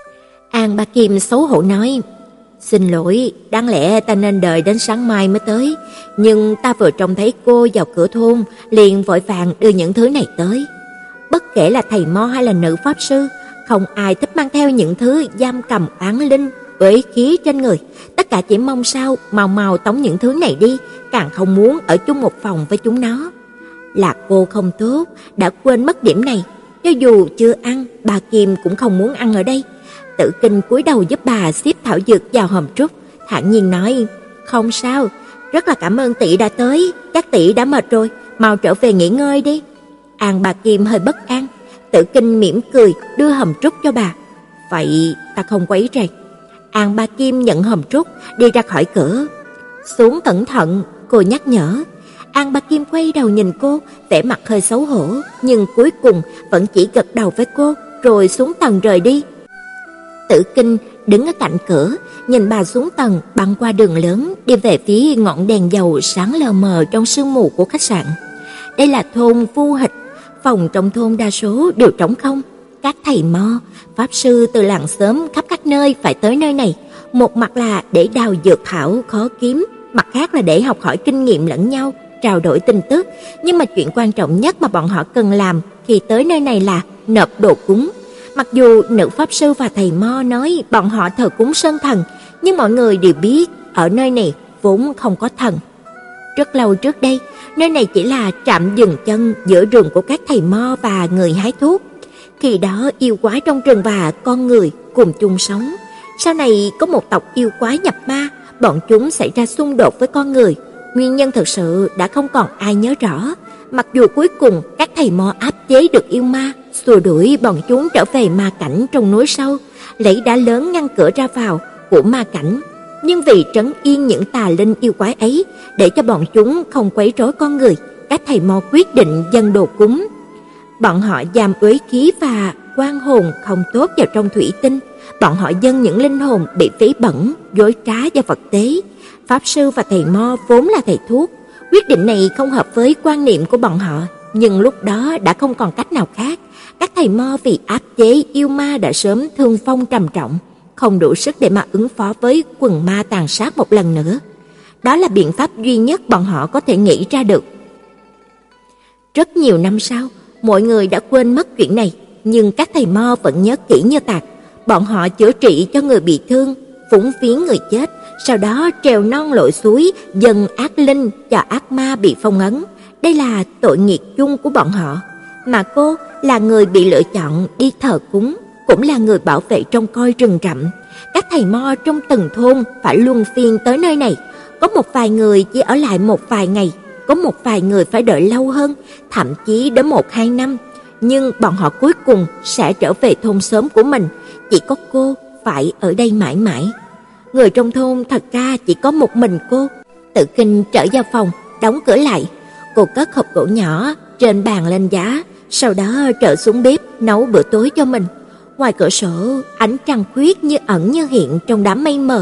An Ba Kim xấu hổ nói: "Xin lỗi, đáng lẽ ta nên đợi đến sáng mai mới tới, nhưng ta vừa trông thấy cô vào cửa thôn, liền vội vàng đưa những thứ này tới. Bất kể là thầy Mo hay là nữ pháp sư, không ai thích mang theo những thứ giam cầm oán linh, uế khí trên người, tất cả chỉ mong sao mau mau tống những thứ này đi, càng không muốn ở chung một phòng với chúng nó. Là cô không tốt, đã quên mất điểm này, cho dù chưa ăn, bà Kim cũng không muốn ăn ở đây." Tử Kinh cúi đầu giúp bà xếp thảo dược vào hòm trúc, thản nhiên nói: "Không sao, rất là cảm ơn tỷ đã tới, chắc tỷ đã mệt rồi, mau trở về nghỉ ngơi đi." An Ba Kim hơi bất an. Tử Kinh mỉm cười đưa hòm trúc cho bà: "Vậy ta không quấy rầy." An Ba Kim nhận hòm trúc, đi ra khỏi cửa. "Xuống cẩn thận," cô nhắc nhở. An Ba Kim quay đầu nhìn cô, vẻ mặt hơi xấu hổ, nhưng cuối cùng vẫn chỉ gật đầu với cô, rồi xuống tầng rời đi. Tử Kinh đứng ở cạnh cửa, nhìn bà xuống tầng băng qua đường lớn, đi về phía ngọn đèn dầu sáng lờ mờ trong sương mù của khách sạn. Đây là thôn Vu Hịch, phòng trong thôn đa số đều trống không. Các thầy Mo, pháp sư từ làng xóm khắp các nơi phải tới nơi này, một mặt là để đào dược thảo khó kiếm, mặt khác là để học hỏi kinh nghiệm lẫn nhau, trao đổi tin tức. Nhưng mà chuyện quan trọng nhất mà bọn họ cần làm khi tới nơi này là nộp đồ cúng. Mặc dù nữ pháp sư và thầy Mo nói bọn họ thờ cúng sơn thần, nhưng mọi người đều biết ở nơi này vốn không có thần. rất lâu trước đây, nơi này chỉ là trạm dừng chân giữa rừng của các thầy mo và người hái thuốc. Khi đó yêu quái trong rừng và con người cùng chung sống. Sau này có một tộc yêu quái nhập ma, bọn chúng xảy ra xung đột với con người. Nguyên nhân thực sự đã không còn ai nhớ rõ. Mặc dù cuối cùng các thầy mo áp chế được yêu ma, xua đuổi bọn chúng trở về ma cảnh trong núi sâu, lấy đá lớn ngăn cửa ra vào của ma cảnh. Nhưng vì trấn yên những tà linh yêu quái ấy, để cho bọn chúng không quấy rối con người, các thầy mo quyết định dâng đồ cúng. Bọn họ giam uế khí và quan hồn không tốt vào trong thủy tinh. Bọn họ dâng những linh hồn bị phí bẩn, dối trá vào vật tế. Pháp sư và thầy mo vốn là thầy thuốc. Quyết định này không hợp với quan niệm của bọn họ, nhưng lúc đó đã không còn cách nào khác. Các thầy mo vì áp chế yêu ma đã sớm thương vong trầm trọng, không đủ sức để mà ứng phó với quần ma tàn sát một lần nữa. Đó là biện pháp duy nhất bọn họ có thể nghĩ ra được. Rất nhiều năm sau, mọi người đã quên mất chuyện này, nhưng các thầy mo vẫn nhớ kỹ như tạc. Bọn họ chữa trị cho người bị thương, phúng viếng người chết, sau đó trèo non lội suối, dâng ác linh cho ác ma bị phong ấn. Đây là tội nghiệp chung của bọn họ. Mà cô là người bị lựa chọn đi thờ cúng, cũng là người bảo vệ trông coi rừng rậm. Các thầy mo trong từng thôn phải luân phiên tới nơi này. Có một vài người chỉ ở lại một vài ngày, có một vài người phải đợi lâu hơn, thậm chí đến một hai năm. Nhưng bọn họ cuối cùng sẽ trở về thôn xóm của mình. Chỉ có cô phải ở đây mãi mãi. Người trong thôn thật ra chỉ có một mình cô. Tự Kinh trở vào phòng, đóng cửa lại. Cô cất hộp gỗ nhỏ trên bàn lên giá, sau đó trở xuống bếp nấu bữa tối cho mình. Ngoài cửa sổ, ánh trăng khuyết như ẩn như hiện trong đám mây mờ.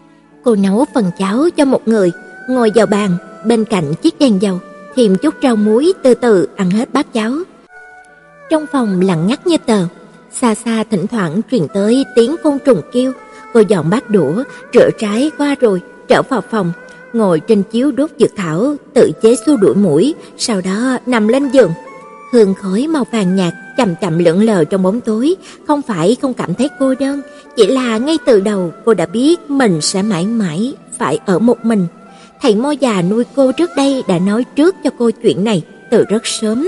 Cô nấu phần cháo cho một người, ngồi vào bàn bên cạnh chiếc đèn dầu, thêm chút rau muối, từ từ ăn hết bát cháo. Trong phòng lặng ngắt như tờ, xa xa thỉnh thoảng truyền tới tiếng côn trùng kêu. Cô dọn bát đũa, rửa trái qua rồi trở vào phòng, ngồi trên chiếu đốt dược thảo, tự chế xua đuổi muỗi, sau đó nằm lên giường. Hương khói màu vàng nhạt chậm chậm lượn lờ trong bóng tối. Không phải không cảm thấy cô đơn, chỉ là ngay từ đầu cô đã biết mình sẽ mãi mãi phải ở một mình. Thầy mo già nuôi cô trước đây đã nói trước cho cô chuyện này từ rất sớm.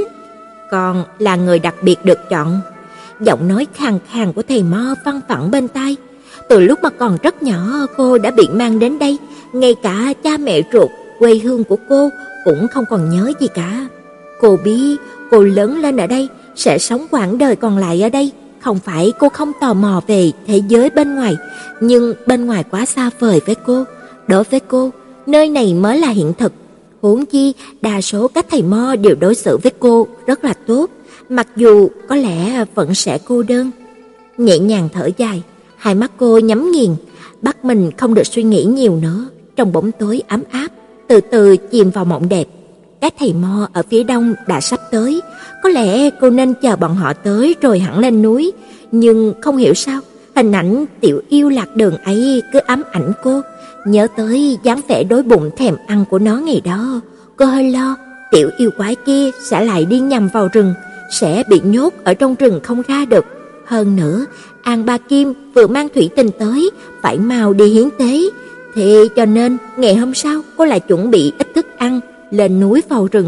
Con là người đặc biệt được chọn. Giọng nói khàn khàn của thầy mo văng vẳng bên tai. Từ lúc mà còn rất nhỏ, cô đã bị mang đến đây, ngay cả cha mẹ ruột, quê hương của cô cũng không còn nhớ gì cả. Cô biết cô lớn lên ở đây, sẽ sống quãng đời còn lại ở đây. Không phải cô không tò mò về thế giới bên ngoài, nhưng bên ngoài quá xa vời với cô. Đối với cô, nơi này mới là hiện thực. Huống chi, đa số các thầy mo đều đối xử với cô rất là tốt, mặc dù có lẽ vẫn sẽ cô đơn. Nhẹ nhàng thở dài, hai mắt cô nhắm nghiền, bắt mình không được suy nghĩ nhiều nữa. Trong bóng tối ấm áp, từ từ chìm vào mộng đẹp. Các thầy mo ở phía đông đã sắp tới, có lẽ cô nên chờ bọn họ tới rồi hẳn lên núi. Nhưng không hiểu sao, hình ảnh tiểu yêu lạc đường ấy cứ ám ảnh cô. Nhớ tới dáng vẻ đói bụng thèm ăn của nó ngày đó, cô hơi lo tiểu yêu quái kia sẽ lại đi nhầm vào rừng, sẽ bị nhốt ở trong rừng không ra được. Hơn nữa, An Ba Kim vừa mang thủy tinh tới, phải mau đi hiến tế. Thế cho nên ngày hôm sau cô lại chuẩn bị ít thức ăn, lên núi vào rừng.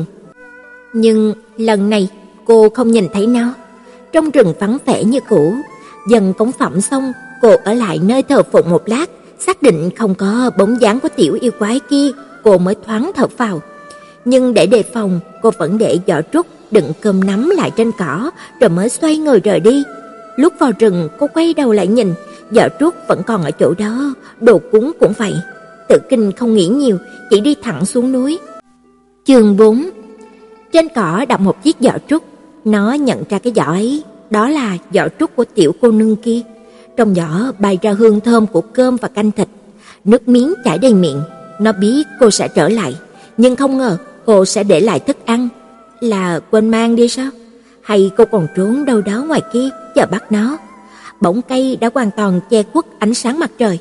Nhưng lần này cô không nhìn thấy nó. Trong rừng vắng vẻ như cũ. Dần cống phẩm xong, cô ở lại nơi thờ phụng một lát, xác định không có bóng dáng của tiểu yêu quái kia, cô mới thoáng thở phào. Nhưng để đề phòng, cô vẫn để giỏ trúc đựng cơm nắm lại trên cỏ, rồi mới xoay người rời đi. Lúc vào rừng, cô quay đầu lại nhìn, giỏ trúc vẫn còn ở chỗ đó, đồ cúng cũng vậy. Tự Kinh không nghĩ nhiều, chỉ đi thẳng xuống núi. Chương bốn. Trên cỏ đặt một chiếc giỏ trúc, nó nhận ra cái giỏ ấy, đó là giỏ trúc của tiểu cô nương kia. Trong giỏ bay ra hương thơm của cơm và canh thịt, nước miếng chảy đầy miệng. Nó biết cô sẽ trở lại, nhưng không ngờ cô sẽ để lại thức ăn. Là quên mang đi sao? Hay cô còn trốn đâu đó ngoài kia chờ bắt nó? Bóng cây đã hoàn toàn che khuất ánh sáng mặt trời.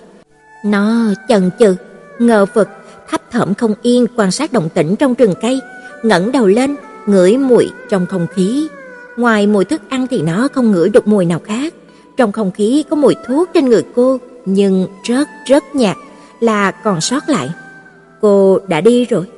Nó chần chừ, ngờ vực, thấp thỏm không yên quan sát động tĩnh trong rừng cây, ngẩng đầu lên, ngửi mùi trong không khí. Ngoài mùi thức ăn thì nó không ngửi được mùi nào khác. Trong không khí có mùi thuốc trên người cô, nhưng rất rất nhạt, là còn sót lại. Cô đã đi rồi.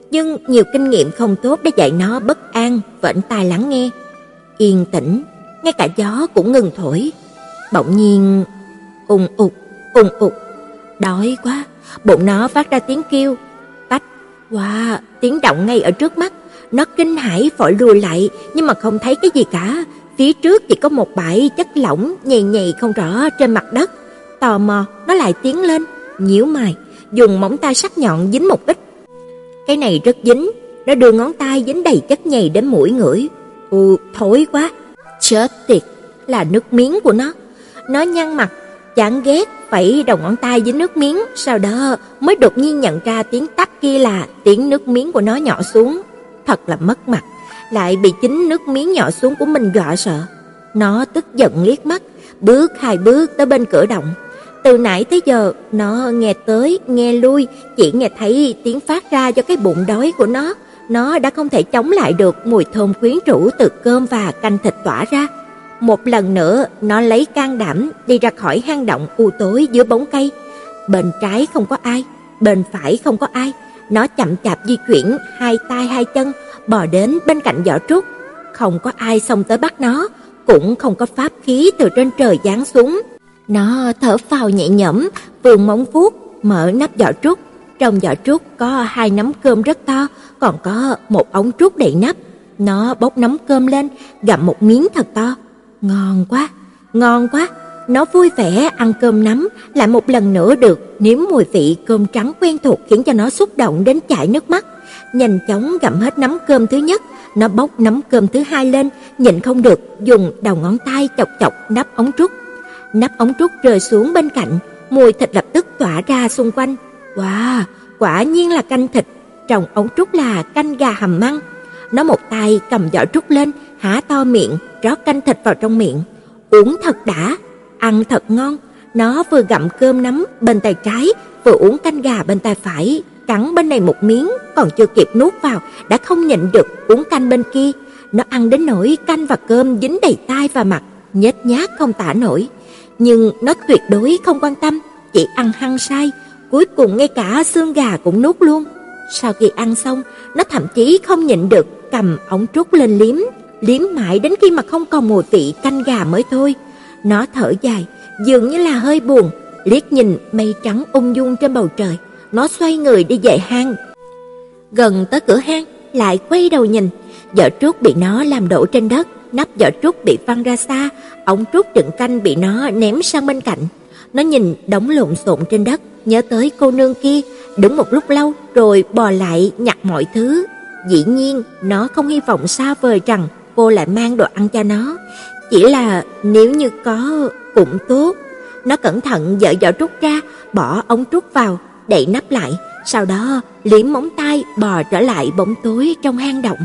nhưng nhiều kinh nghiệm không tốt đã dạy nó bất an, vểnh tai lắng nghe. Yên tĩnh, ngay cả gió cũng ngừng thổi. Bỗng nhiên, ùng ục, ùng ục, đói quá, bụng nó phát ra tiếng kêu. Tách, wow, tiếng động ngay ở trước mắt. Nó kinh hãi vội lùi lại, nhưng mà không thấy cái gì cả. Phía trước chỉ có một bãi chất lỏng nhầy nhầy không rõ trên mặt đất. Tò mò, nó lại tiến lên, nhíu mày, dùng móng tay sắc nhọn dính một ít. Cái này rất dính, nó đưa ngón tay dính đầy chất nhầy đến mũi ngửi. Ừ, thối quá. Chết tiệt, là nước miếng của nó. Nó nhăn mặt, chán ghét, phẩy đầu ngón tay dính nước miếng, sau đó mới đột nhiên nhận ra tiếng tắc kia là tiếng nước miếng của nó nhỏ xuống. Thật là mất mặt, lại bị chính nước miếng nhỏ xuống của mình dọa sợ. Nó tức giận liếc mắt, bước hai bước tới bên cửa động. Từ nãy tới giờ, nó nghe tới, nghe lui, chỉ nghe thấy tiếng phát ra do cái bụng đói của nó. Nó đã không thể chống lại được mùi thơm quyến rũ từ cơm và canh thịt tỏa ra. Một lần nữa, nó lấy can đảm đi ra khỏi hang động u tối giữa bóng cây. Bên trái không có ai, bên phải không có ai. Nó chậm chạp di chuyển hai tay hai chân, bò đến bên cạnh giỏ trúc. Không có ai xông tới bắt nó, cũng không có pháp khí từ trên trời giáng xuống. Nó thở phào nhẹ nhõm, vươn móng vuốt, mở nắp giỏ trúc. Trong giỏ trúc có hai nắm cơm rất to, còn có một ống trúc đầy nắp. Nó bốc nắm cơm lên, gặm một miếng thật to. Ngon quá, ngon quá. Nó vui vẻ ăn cơm nắm, lại một lần nữa được nếm mùi vị cơm trắng quen thuộc khiến cho nó xúc động đến chảy nước mắt. Nhanh chóng gặm hết nắm cơm thứ nhất, nó bốc nắm cơm thứ hai lên, nhịn không được, dùng đầu ngón tay chọc chọc nắp ống trúc. Nắp ống trúc rơi xuống bên cạnh, mùi thịt lập tức tỏa ra xung quanh. Wow, quả nhiên là canh thịt, trong ống trúc là canh gà hầm măng. Nó một tay cầm giỏ trúc lên, há to miệng, rót canh thịt vào trong miệng. Uống thật đã, ăn thật ngon. Nó vừa gặm cơm nắm bên tay trái, vừa uống canh gà bên tay phải, cắn bên này một miếng, còn chưa kịp nuốt vào đã không nhịn được uống canh bên kia. Nó ăn đến nỗi canh và cơm dính đầy tai và mặt, nhếch nhác không tả nổi. Nhưng nó tuyệt đối không quan tâm, chỉ ăn hăng say, cuối cùng ngay cả xương gà cũng nuốt luôn. Sau khi ăn xong, nó thậm chí không nhịn được cầm ống trúc lên liếm, liếm mãi đến khi mà không còn mùi vị canh gà mới thôi. Nó thở dài, dường như là hơi buồn, liếc nhìn mây trắng ung dung trên bầu trời. Nó xoay người đi về hang. Gần tới cửa hang, lại quay đầu nhìn, giỏ trúc bị nó làm đổ trên đất, nắp giỏ trúc bị văng ra xa, ống trúc đựng canh bị nó ném sang bên cạnh. Nó nhìn đống lộn xộn trên đất, nhớ tới cô nương kia, đứng một lúc lâu rồi bò lại nhặt mọi thứ. Dĩ nhiên, nó không hy vọng xa vời rằng cô lại mang đồ ăn cho nó, chỉ là nếu như có cũng tốt. Nó cẩn thận dỡ giỏ trúc ra, bỏ ống trúc vào, đậy nắp lại, sau đó liếm móng tay bò trở lại bóng tối trong hang động.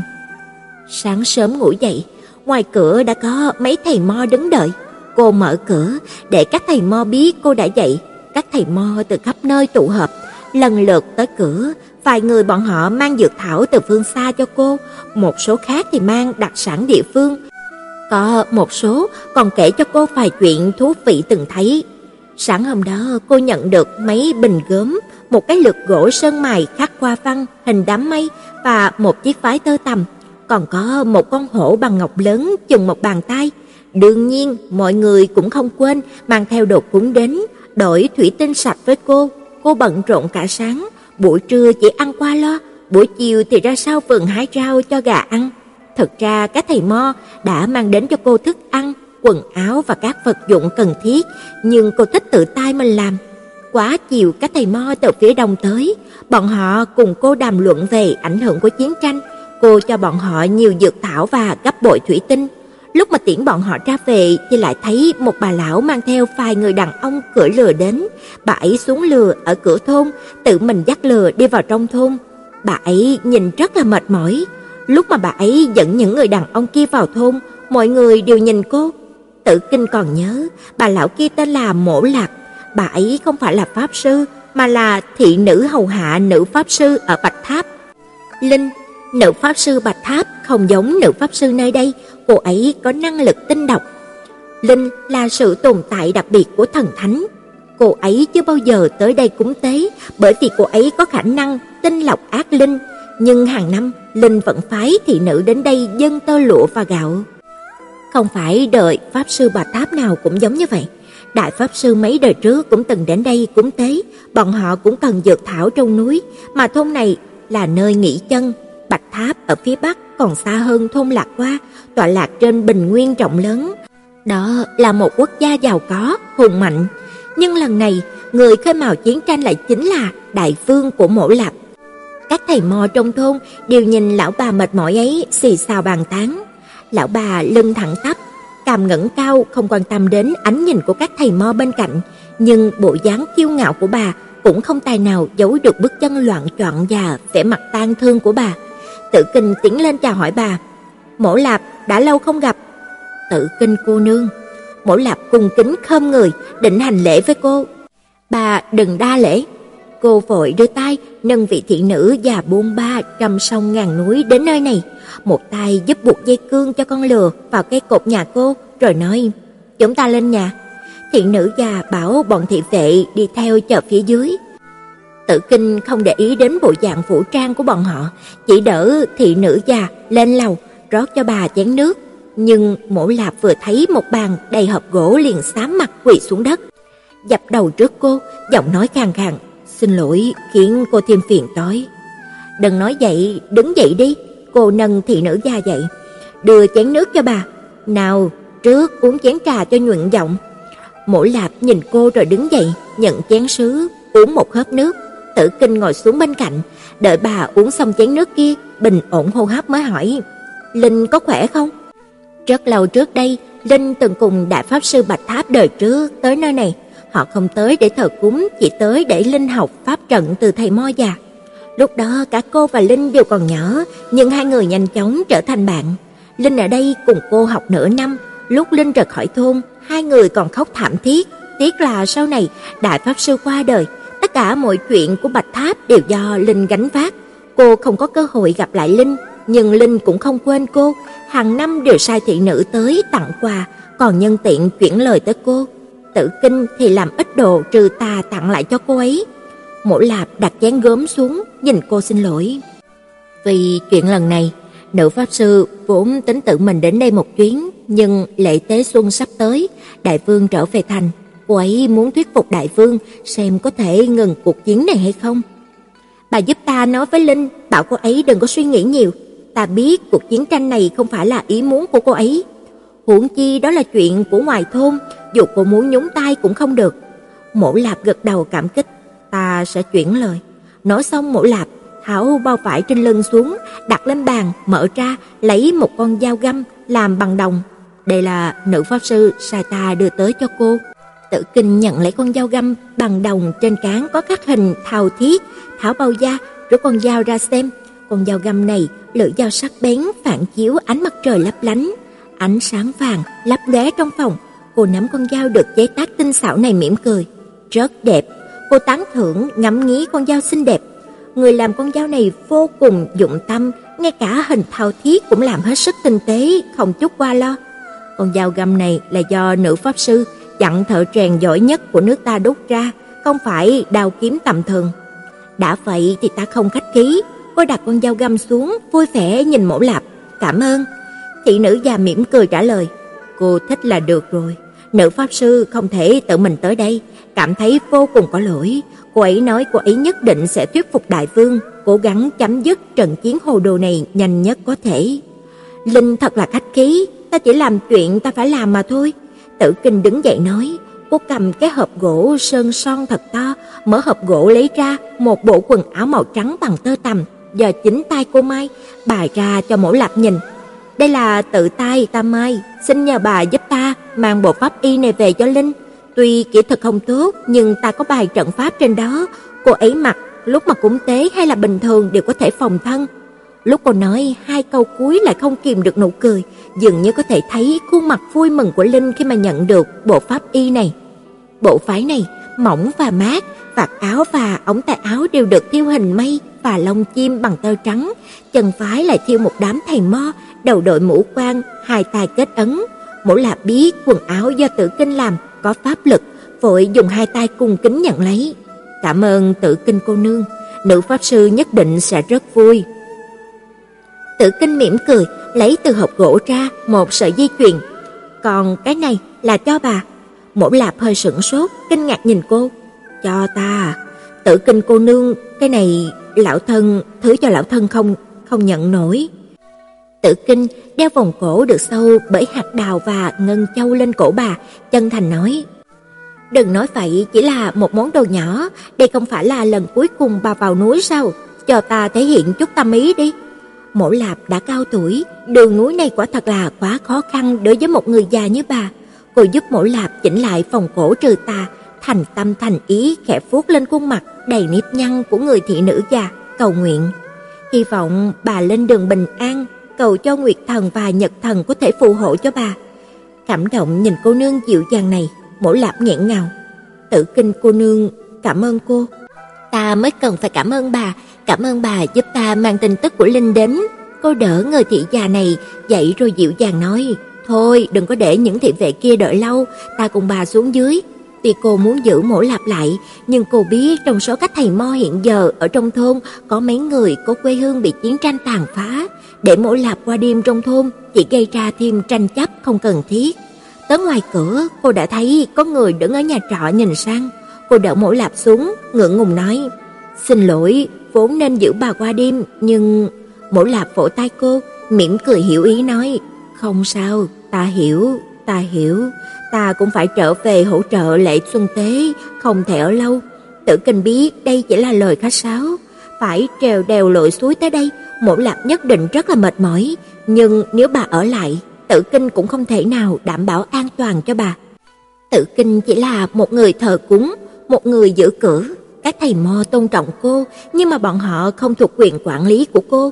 Sáng sớm ngủ dậy, ngoài cửa đã có mấy thầy mo đứng đợi. Cô mở cửa để các thầy mo biết cô đã dậy. Các thầy mo từ khắp nơi tụ họp, lần lượt tới cửa. Vài người bọn họ mang dược thảo từ phương xa cho cô, một số khác thì mang đặc sản địa phương. Có một số còn kể cho cô vài chuyện thú vị từng thấy. Sáng hôm đó cô nhận được mấy bình gốm, một cái lược gỗ sơn mài khắc hoa văn hình đám mây và một chiếc phái tơ tằm. Còn có một con hổ bằng ngọc lớn chừng một bàn tay. Đương nhiên mọi người cũng không quên mang theo đồ cúng đến, đổi thủy tinh sạch với cô. Cô bận rộn cả sáng, buổi trưa chỉ ăn qua lo, buổi chiều thì ra sau vườn hái rau cho gà ăn. Thực ra các thầy mo đã mang đến cho cô thức ăn, quần áo và các vật dụng cần thiết, nhưng cô thích tự tay mình làm. Quá chiều các thầy mo từ phía đông tới, bọn họ cùng cô đàm luận về ảnh hưởng của chiến tranh. Cô cho bọn họ nhiều dược thảo và gấp bội thủy tinh. Lúc mà tiễn bọn họ ra về thì lại thấy một bà lão mang theo vài người đàn ông cưỡi lừa đến. Bà ấy xuống lừa ở cửa thôn, tự mình dắt lừa đi vào trong thôn. Bà ấy nhìn rất là mệt mỏi. Lúc mà bà ấy dẫn những người đàn ông kia vào thôn, mọi người đều nhìn cô. Tử Kinh còn nhớ, bà lão kia tên là Mỗ Lạc. Bà ấy không phải là pháp sư, mà là thị nữ hầu hạ nữ pháp sư ở Bạch Tháp. Linh, nữ pháp sư Bạch Tháp không giống nữ pháp sư nơi đây, cô ấy có năng lực tinh độc. Linh là sự tồn tại đặc biệt của thần thánh. Cô ấy chưa bao giờ tới đây cúng tế, bởi vì cô ấy có khả năng tinh lọc ác linh. nhưng hàng năm Linh vẫn phái thị nữ đến đây dâng tơ lụa và gạo. Không phải đợi pháp sư Bạch Tháp nào cũng giống như vậy. Đại pháp sư mấy đời trước cũng từng đến đây cúng tế, bọn họ cũng cần dược thảo trong núi, mà thôn này là nơi nghỉ chân. Bạch Tháp ở phía bắc còn xa hơn thôn Lạc Hoa, tọa lạc trên bình nguyên rộng lớn. Đó là một quốc gia giàu có, hùng mạnh. Nhưng lần này, người khơi mào chiến tranh lại chính là đại vương của Mỗ Lạp. Các thầy mo trong thôn đều nhìn lão bà mệt mỏi ấy xì xào bàn tán. Lão bà lưng thẳng tắp, cằm ngẩng cao, không quan tâm đến ánh nhìn của các thầy mo bên cạnh, nhưng bộ dáng kiêu ngạo của bà cũng không tài nào giấu được bước chân loạn choạng và vẻ mặt tang thương của bà. Tử Kinh tiến lên chào hỏi bà. Mỗ Lạp, đã lâu không gặp. Tử Kinh cô nương. Mỗ Lạp cung kính khom người, định hành lễ với cô. Bà đừng đa lễ. Cô vội đưa tay nâng vị thị nữ già buôn ba trăm sông ngàn núi đến nơi này, một tay giúp buộc dây cương cho con lừa vào cây cột nhà cô, rồi nói: "Chúng ta lên nhà." Thị nữ già bảo bọn thị vệ đi theo chờ phía dưới. Tử Kinh không để ý đến bộ dạng vũ trang của bọn họ, chỉ đỡ thị nữ già lên lầu rót cho bà chén nước. Nhưng Mỗ Lạp vừa thấy một bàn đầy hộp gỗ liền xám mặt quỳ xuống đất, dập đầu trước cô, giọng nói khàn khàn: "Xin lỗi khiến cô thêm phiền toái." "Đừng nói vậy, đứng dậy đi." Cô nâng thị nữ già dậy, đưa chén nước cho bà. "Nào, trước uống chén trà cho nhuận giọng." Mỗ Lạp nhìn cô rồi đứng dậy, nhận chén sứ, uống một hớp nước. Tử Kinh ngồi xuống bên cạnh, đợi bà uống xong chén nước kia, bình ổn hô hấp mới hỏi: "Linh có khỏe không?" Rất lâu trước đây, Linh từng cùng đại pháp sư Bạch Tháp đời trước tới nơi này. Họ không tới để thờ cúng, chỉ tới để Linh học pháp trận từ thầy mo già. Lúc đó cả cô và Linh đều còn nhỏ, nhưng hai người nhanh chóng trở thành bạn. Linh ở đây cùng cô học nửa năm, lúc Linh rời khỏi thôn, hai người còn khóc thảm thiết. Tiếc là sau này đại pháp sư qua đời, tất cả mọi chuyện của Bạch Tháp đều do Linh gánh vác. Cô không có cơ hội gặp lại Linh, nhưng Linh cũng không quên cô, hàng năm đều sai thị nữ tới tặng quà, còn nhân tiện chuyển lời tới cô. Tử Kinh thì làm ít đồ trừ tà tặng lại cho cô ấy. Mỗ Lạp đặt chén gốm xuống, nhìn cô xin lỗi. Vì chuyện lần này, nữ pháp sư vốn tính tự mình đến đây một chuyến, nhưng lễ tế xuân sắp tới, đại vương trở về thành, cô ấy muốn thuyết phục đại vương xem có thể ngừng cuộc chiến này hay không. Bà giúp ta nói với Linh, bảo cô ấy đừng có suy nghĩ nhiều. Ta biết cuộc chiến tranh này không phải là ý muốn của cô ấy. Huống chi đó là chuyện của ngoài thôn, dù cô muốn nhúng tay cũng không được. Mỗ Lạp gật đầu cảm kích. Ta sẽ chuyển lời. Nói xong Mỗ Lạp tháo bao vải trên lưng xuống, đặt lên bàn, mở ra, lấy một con dao găm làm bằng đồng. Đây là nữ pháp sư sai ta đưa tới cho cô. Tử Kinh nhận lấy con dao găm bằng đồng, trên cán có khắc hình thao thiết, tháo bao da, rút con dao ra xem. Con dao găm này lưỡi dao sắc bén phản chiếu ánh mặt trời lấp lánh, ánh sáng vàng lấp lóe trong phòng. Cô nắm con dao được chế tác tinh xảo này mỉm cười. Rất đẹp. Cô tán thưởng ngắm nghía con dao xinh đẹp. Người làm con dao này vô cùng dụng tâm, ngay cả hình thao thiết cũng làm hết sức tinh tế, không chút qua lo. Con dao găm này là do nữ pháp sư dặn thợ rèn giỏi nhất của nước ta đúc ra, không phải đao kiếm tầm thường. Đã vậy thì ta không khách khí. Cô đặt con dao găm xuống, vui vẻ nhìn Mỗ Lạp. Cảm ơn. Thị nữ già mỉm cười trả lời. Cô thích là được rồi. Nữ pháp sư không thể tự mình tới đây, cảm thấy vô cùng có lỗi. Cô ấy nói cô ấy nhất định sẽ thuyết phục đại vương, cố gắng chấm dứt trận chiến hồ đồ này nhanh nhất có thể. Linh thật là khách khí, ta chỉ làm chuyện ta phải làm mà thôi. Tử Kinh đứng dậy nói. Cô cầm cái hộp gỗ sơn son thật to, mở hộp gỗ lấy ra một bộ quần áo màu trắng bằng tơ tằm do chính tay cô may, bày ra cho Mỗ Lạp nhìn. Đây là tự tay ta may, xin nhờ bà giúp ta mang bộ pháp y này về cho Linh. Tuy kỹ thuật không tốt, nhưng ta có bài trận pháp trên đó, cô ấy mặc lúc mà cúng tế hay là bình thường đều có thể phòng thân. Lúc cô nói hai câu cuối lại không kìm được nụ cười, dường như có thể thấy khuôn mặt vui mừng của Linh khi mà nhận được bộ pháp y này. Bộ váy này mỏng và mát, vạt áo và ống tay áo đều được thêu hình mây và lông chim bằng tơ trắng, chân phái lại thêu một đám thầy mo, đầu đội mũ quan, hai tay kết ấn. Mỗ Lạp biết quần áo do Tử Kinh làm có pháp lực, vội dùng hai tay cung kính nhận lấy. Cảm ơn Tử Kinh cô nương, nữ pháp sư nhất định sẽ rất vui. Tử Kinh mỉm cười, lấy từ hộp gỗ ra một sợi dây chuyền. Còn cái này là cho bà. Mỗ Lạp hơi sửng sốt, kinh ngạc nhìn cô. Cho ta? Tử Kinh cô nương, cái này lão thân, thứ cho lão thân không không nhận nổi. Tử Kinh đeo vòng cổ được sâu bởi hạt đào và ngân châu lên cổ bà, chân thành nói: Đừng nói vậy, chỉ là một món đồ nhỏ, đây không phải là lần cuối cùng bà vào núi sao? Cho ta thể hiện chút tâm ý đi. Mỗ Lạp đã cao tuổi, đường núi này quả thật là quá khó khăn đối với một người già như bà. Cô giúp Mỗ Lạp chỉnh lại vòng cổ trừ tà, thành tâm thành ý khẽ vuốt lên khuôn mặt đầy nếp nhăn của người thị nữ già, cầu nguyện: Hy vọng bà lên đường bình an, cầu cho Nguyệt Thần và Nhật Thần có thể phù hộ cho bà. Cảm động nhìn cô nương dịu dàng này, Mỗ Lạp nghẹn ngào: Tử Kinh cô nương, cảm ơn cô. Ta mới cần phải cảm ơn bà, cảm ơn bà giúp ta mang tin tức của Linh đến. Cô đỡ người thị già này dậy rồi dịu dàng nói: Thôi đừng có để những thị vệ kia đợi lâu, ta cùng bà xuống dưới. Tuy cô muốn giữ Mỗ Lạp lại, nhưng cô biết trong số các thầy mo hiện giờ ở trong thôn có mấy người có quê hương bị chiến tranh tàn phá. Để Mỗ Lạp qua đêm trong thôn chỉ gây ra thêm tranh chấp không cần thiết. Tới ngoài cửa, cô đã thấy có người đứng ở nhà trọ nhìn sang. Cô đỡ Mỗ Lạp xuống, ngượng ngùng nói: Xin lỗi, vốn nên giữ bà qua đêm, nhưng... Mỗ Lạp vỗ tay cô, mỉm cười hiểu ý nói: Không sao, ta hiểu, ta hiểu. Ta cũng phải trở về hỗ trợ lễ xuân tế, không thể ở lâu. Tử Kinh biết đây chỉ là lời khách sáo. Phải trèo đèo lội suối tới đây, Mỗ Lạp nhất định rất là mệt mỏi. Nhưng nếu bà ở lại, Tử Kinh cũng không thể nào đảm bảo an toàn cho bà. Tử Kinh chỉ là một người thờ cúng, một người giữ cửa. Các thầy mo tôn trọng cô, nhưng mà bọn họ không thuộc quyền quản lý của cô.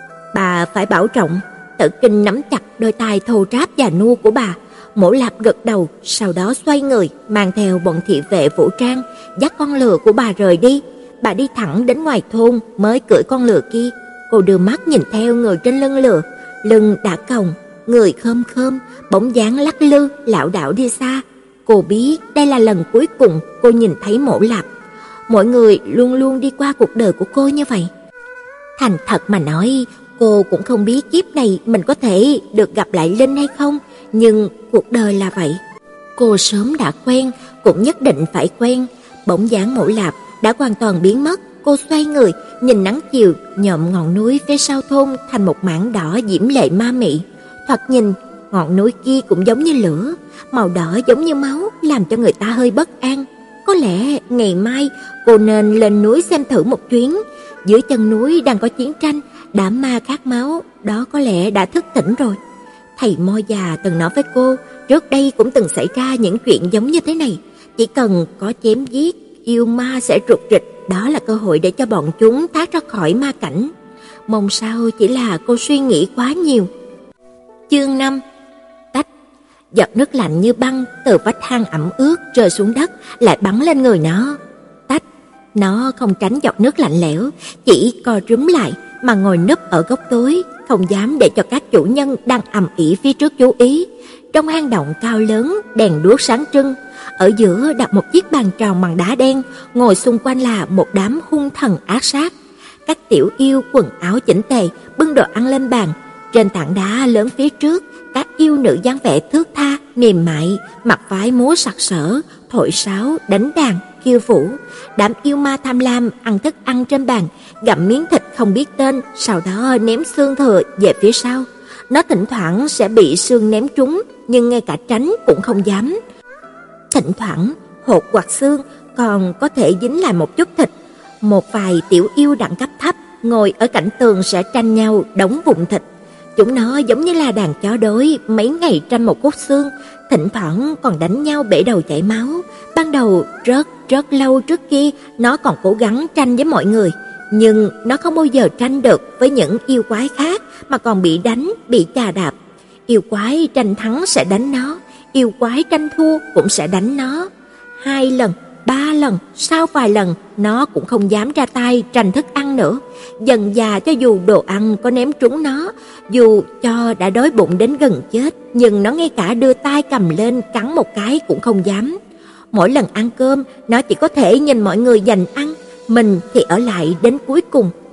Bà phải bảo trọng. Tử Kinh nắm chặt đôi tay thô ráp già nua của bà. Mỗ Lạp gật đầu, sau đó xoay người, mang theo bọn thị vệ vũ trang, dắt con lừa của bà rời đi. Bà đi thẳng đến ngoài thôn mới cưỡi con lừa kia. Cô đưa mắt nhìn theo người trên lưng lừa, lưng đã còng, người khom khom, bóng dáng lắc lư, lảo đảo đi xa. Cô biết đây là lần cuối cùng cô nhìn thấy Mỗ Lạp. Mọi người luôn luôn đi qua cuộc đời của cô như vậy. Thành thật mà nói, cô cũng không biết kiếp này mình có thể được gặp lại Linh hay không, nhưng cuộc đời là vậy. Cô sớm đã quen, cũng nhất định phải quen. Bóng dáng Mỗ Lạp đã hoàn toàn biến mất. Cô xoay người, nhìn nắng chiều nhuộm ngọn núi phía sau thôn thành một mảng đỏ diễm lệ ma mị. Thoạt nhìn, ngọn núi kia cũng giống như lửa, màu đỏ giống như máu, làm cho người ta hơi bất an. Có lẽ ngày mai cô nên lên núi xem thử một chuyến. Dưới chân núi đang có chiến tranh, đám ma khát máu đó có lẽ đã thức tỉnh rồi. Thầy mo già từng nói với cô, trước đây cũng từng xảy ra những chuyện giống như thế này. Chỉ cần có chém giết, yêu ma sẽ rụt rịch, đó là cơ hội để cho bọn chúng thoát ra khỏi ma cảnh. Mong sao chỉ là cô suy nghĩ quá nhiều. Chương năm. Tách. Giọt nước lạnh như băng từ vách hang ẩm ướt rơi xuống đất, lại bắn lên người nó. Tách. Nó không tránh giọt nước lạnh lẽo, chỉ co rúm lại mà ngồi núp ở góc tối, không dám để cho các chủ nhân đang ầm ĩ phía trước chú ý. Trong hang động cao lớn, đèn đuốc sáng trưng, ở giữa đặt một chiếc bàn tròn bằng đá đen, ngồi xung quanh là một đám hung thần ác sát. Các tiểu yêu quần áo chỉnh tề, bưng đồ ăn lên bàn. Trên tảng đá lớn phía trước, các yêu nữ dáng vẻ thướt tha, mềm mại, mặc váy múa sặc sỡ, thổi sáo, đánh đàn, khiêu vũ. Đám yêu ma tham lam ăn thức ăn trên bàn, gặm miếng thịt không biết tên, sau đó ném xương thừa về phía sau. Nó thỉnh thoảng sẽ bị xương ném trúng, nhưng ngay cả tránh cũng không dám. Thỉnh thoảng, hột hoặc xương còn có thể dính lại một chút thịt. Một vài tiểu yêu đẳng cấp thấp ngồi ở cạnh tường sẽ tranh nhau đống vụn thịt. Chúng nó giống như là đàn chó đối, mấy ngày tranh một cốt xương, thỉnh thoảng còn đánh nhau bể đầu chảy máu. Ban đầu rất rất lâu trước kia, nó còn cố gắng tranh với mọi người, nhưng nó không bao giờ tranh được với những yêu quái khác, mà còn bị đánh, bị chà đạp. Yêu quái tranh thắng sẽ đánh nó, yêu quái tranh thua cũng sẽ đánh nó. Hai lần, ba lần, sau vài lần, nó cũng không dám ra tay tranh thức ăn nữa. Dần dà cho dù đồ ăn có ném trúng nó, dù cho đã đói bụng đến gần chết, nhưng nó ngay cả đưa tay cầm lên cắn một cái cũng không dám. Mỗi lần ăn cơm, nó chỉ có thể nhìn mọi người giành ăn, mình thì ở lại đến cuối cùng,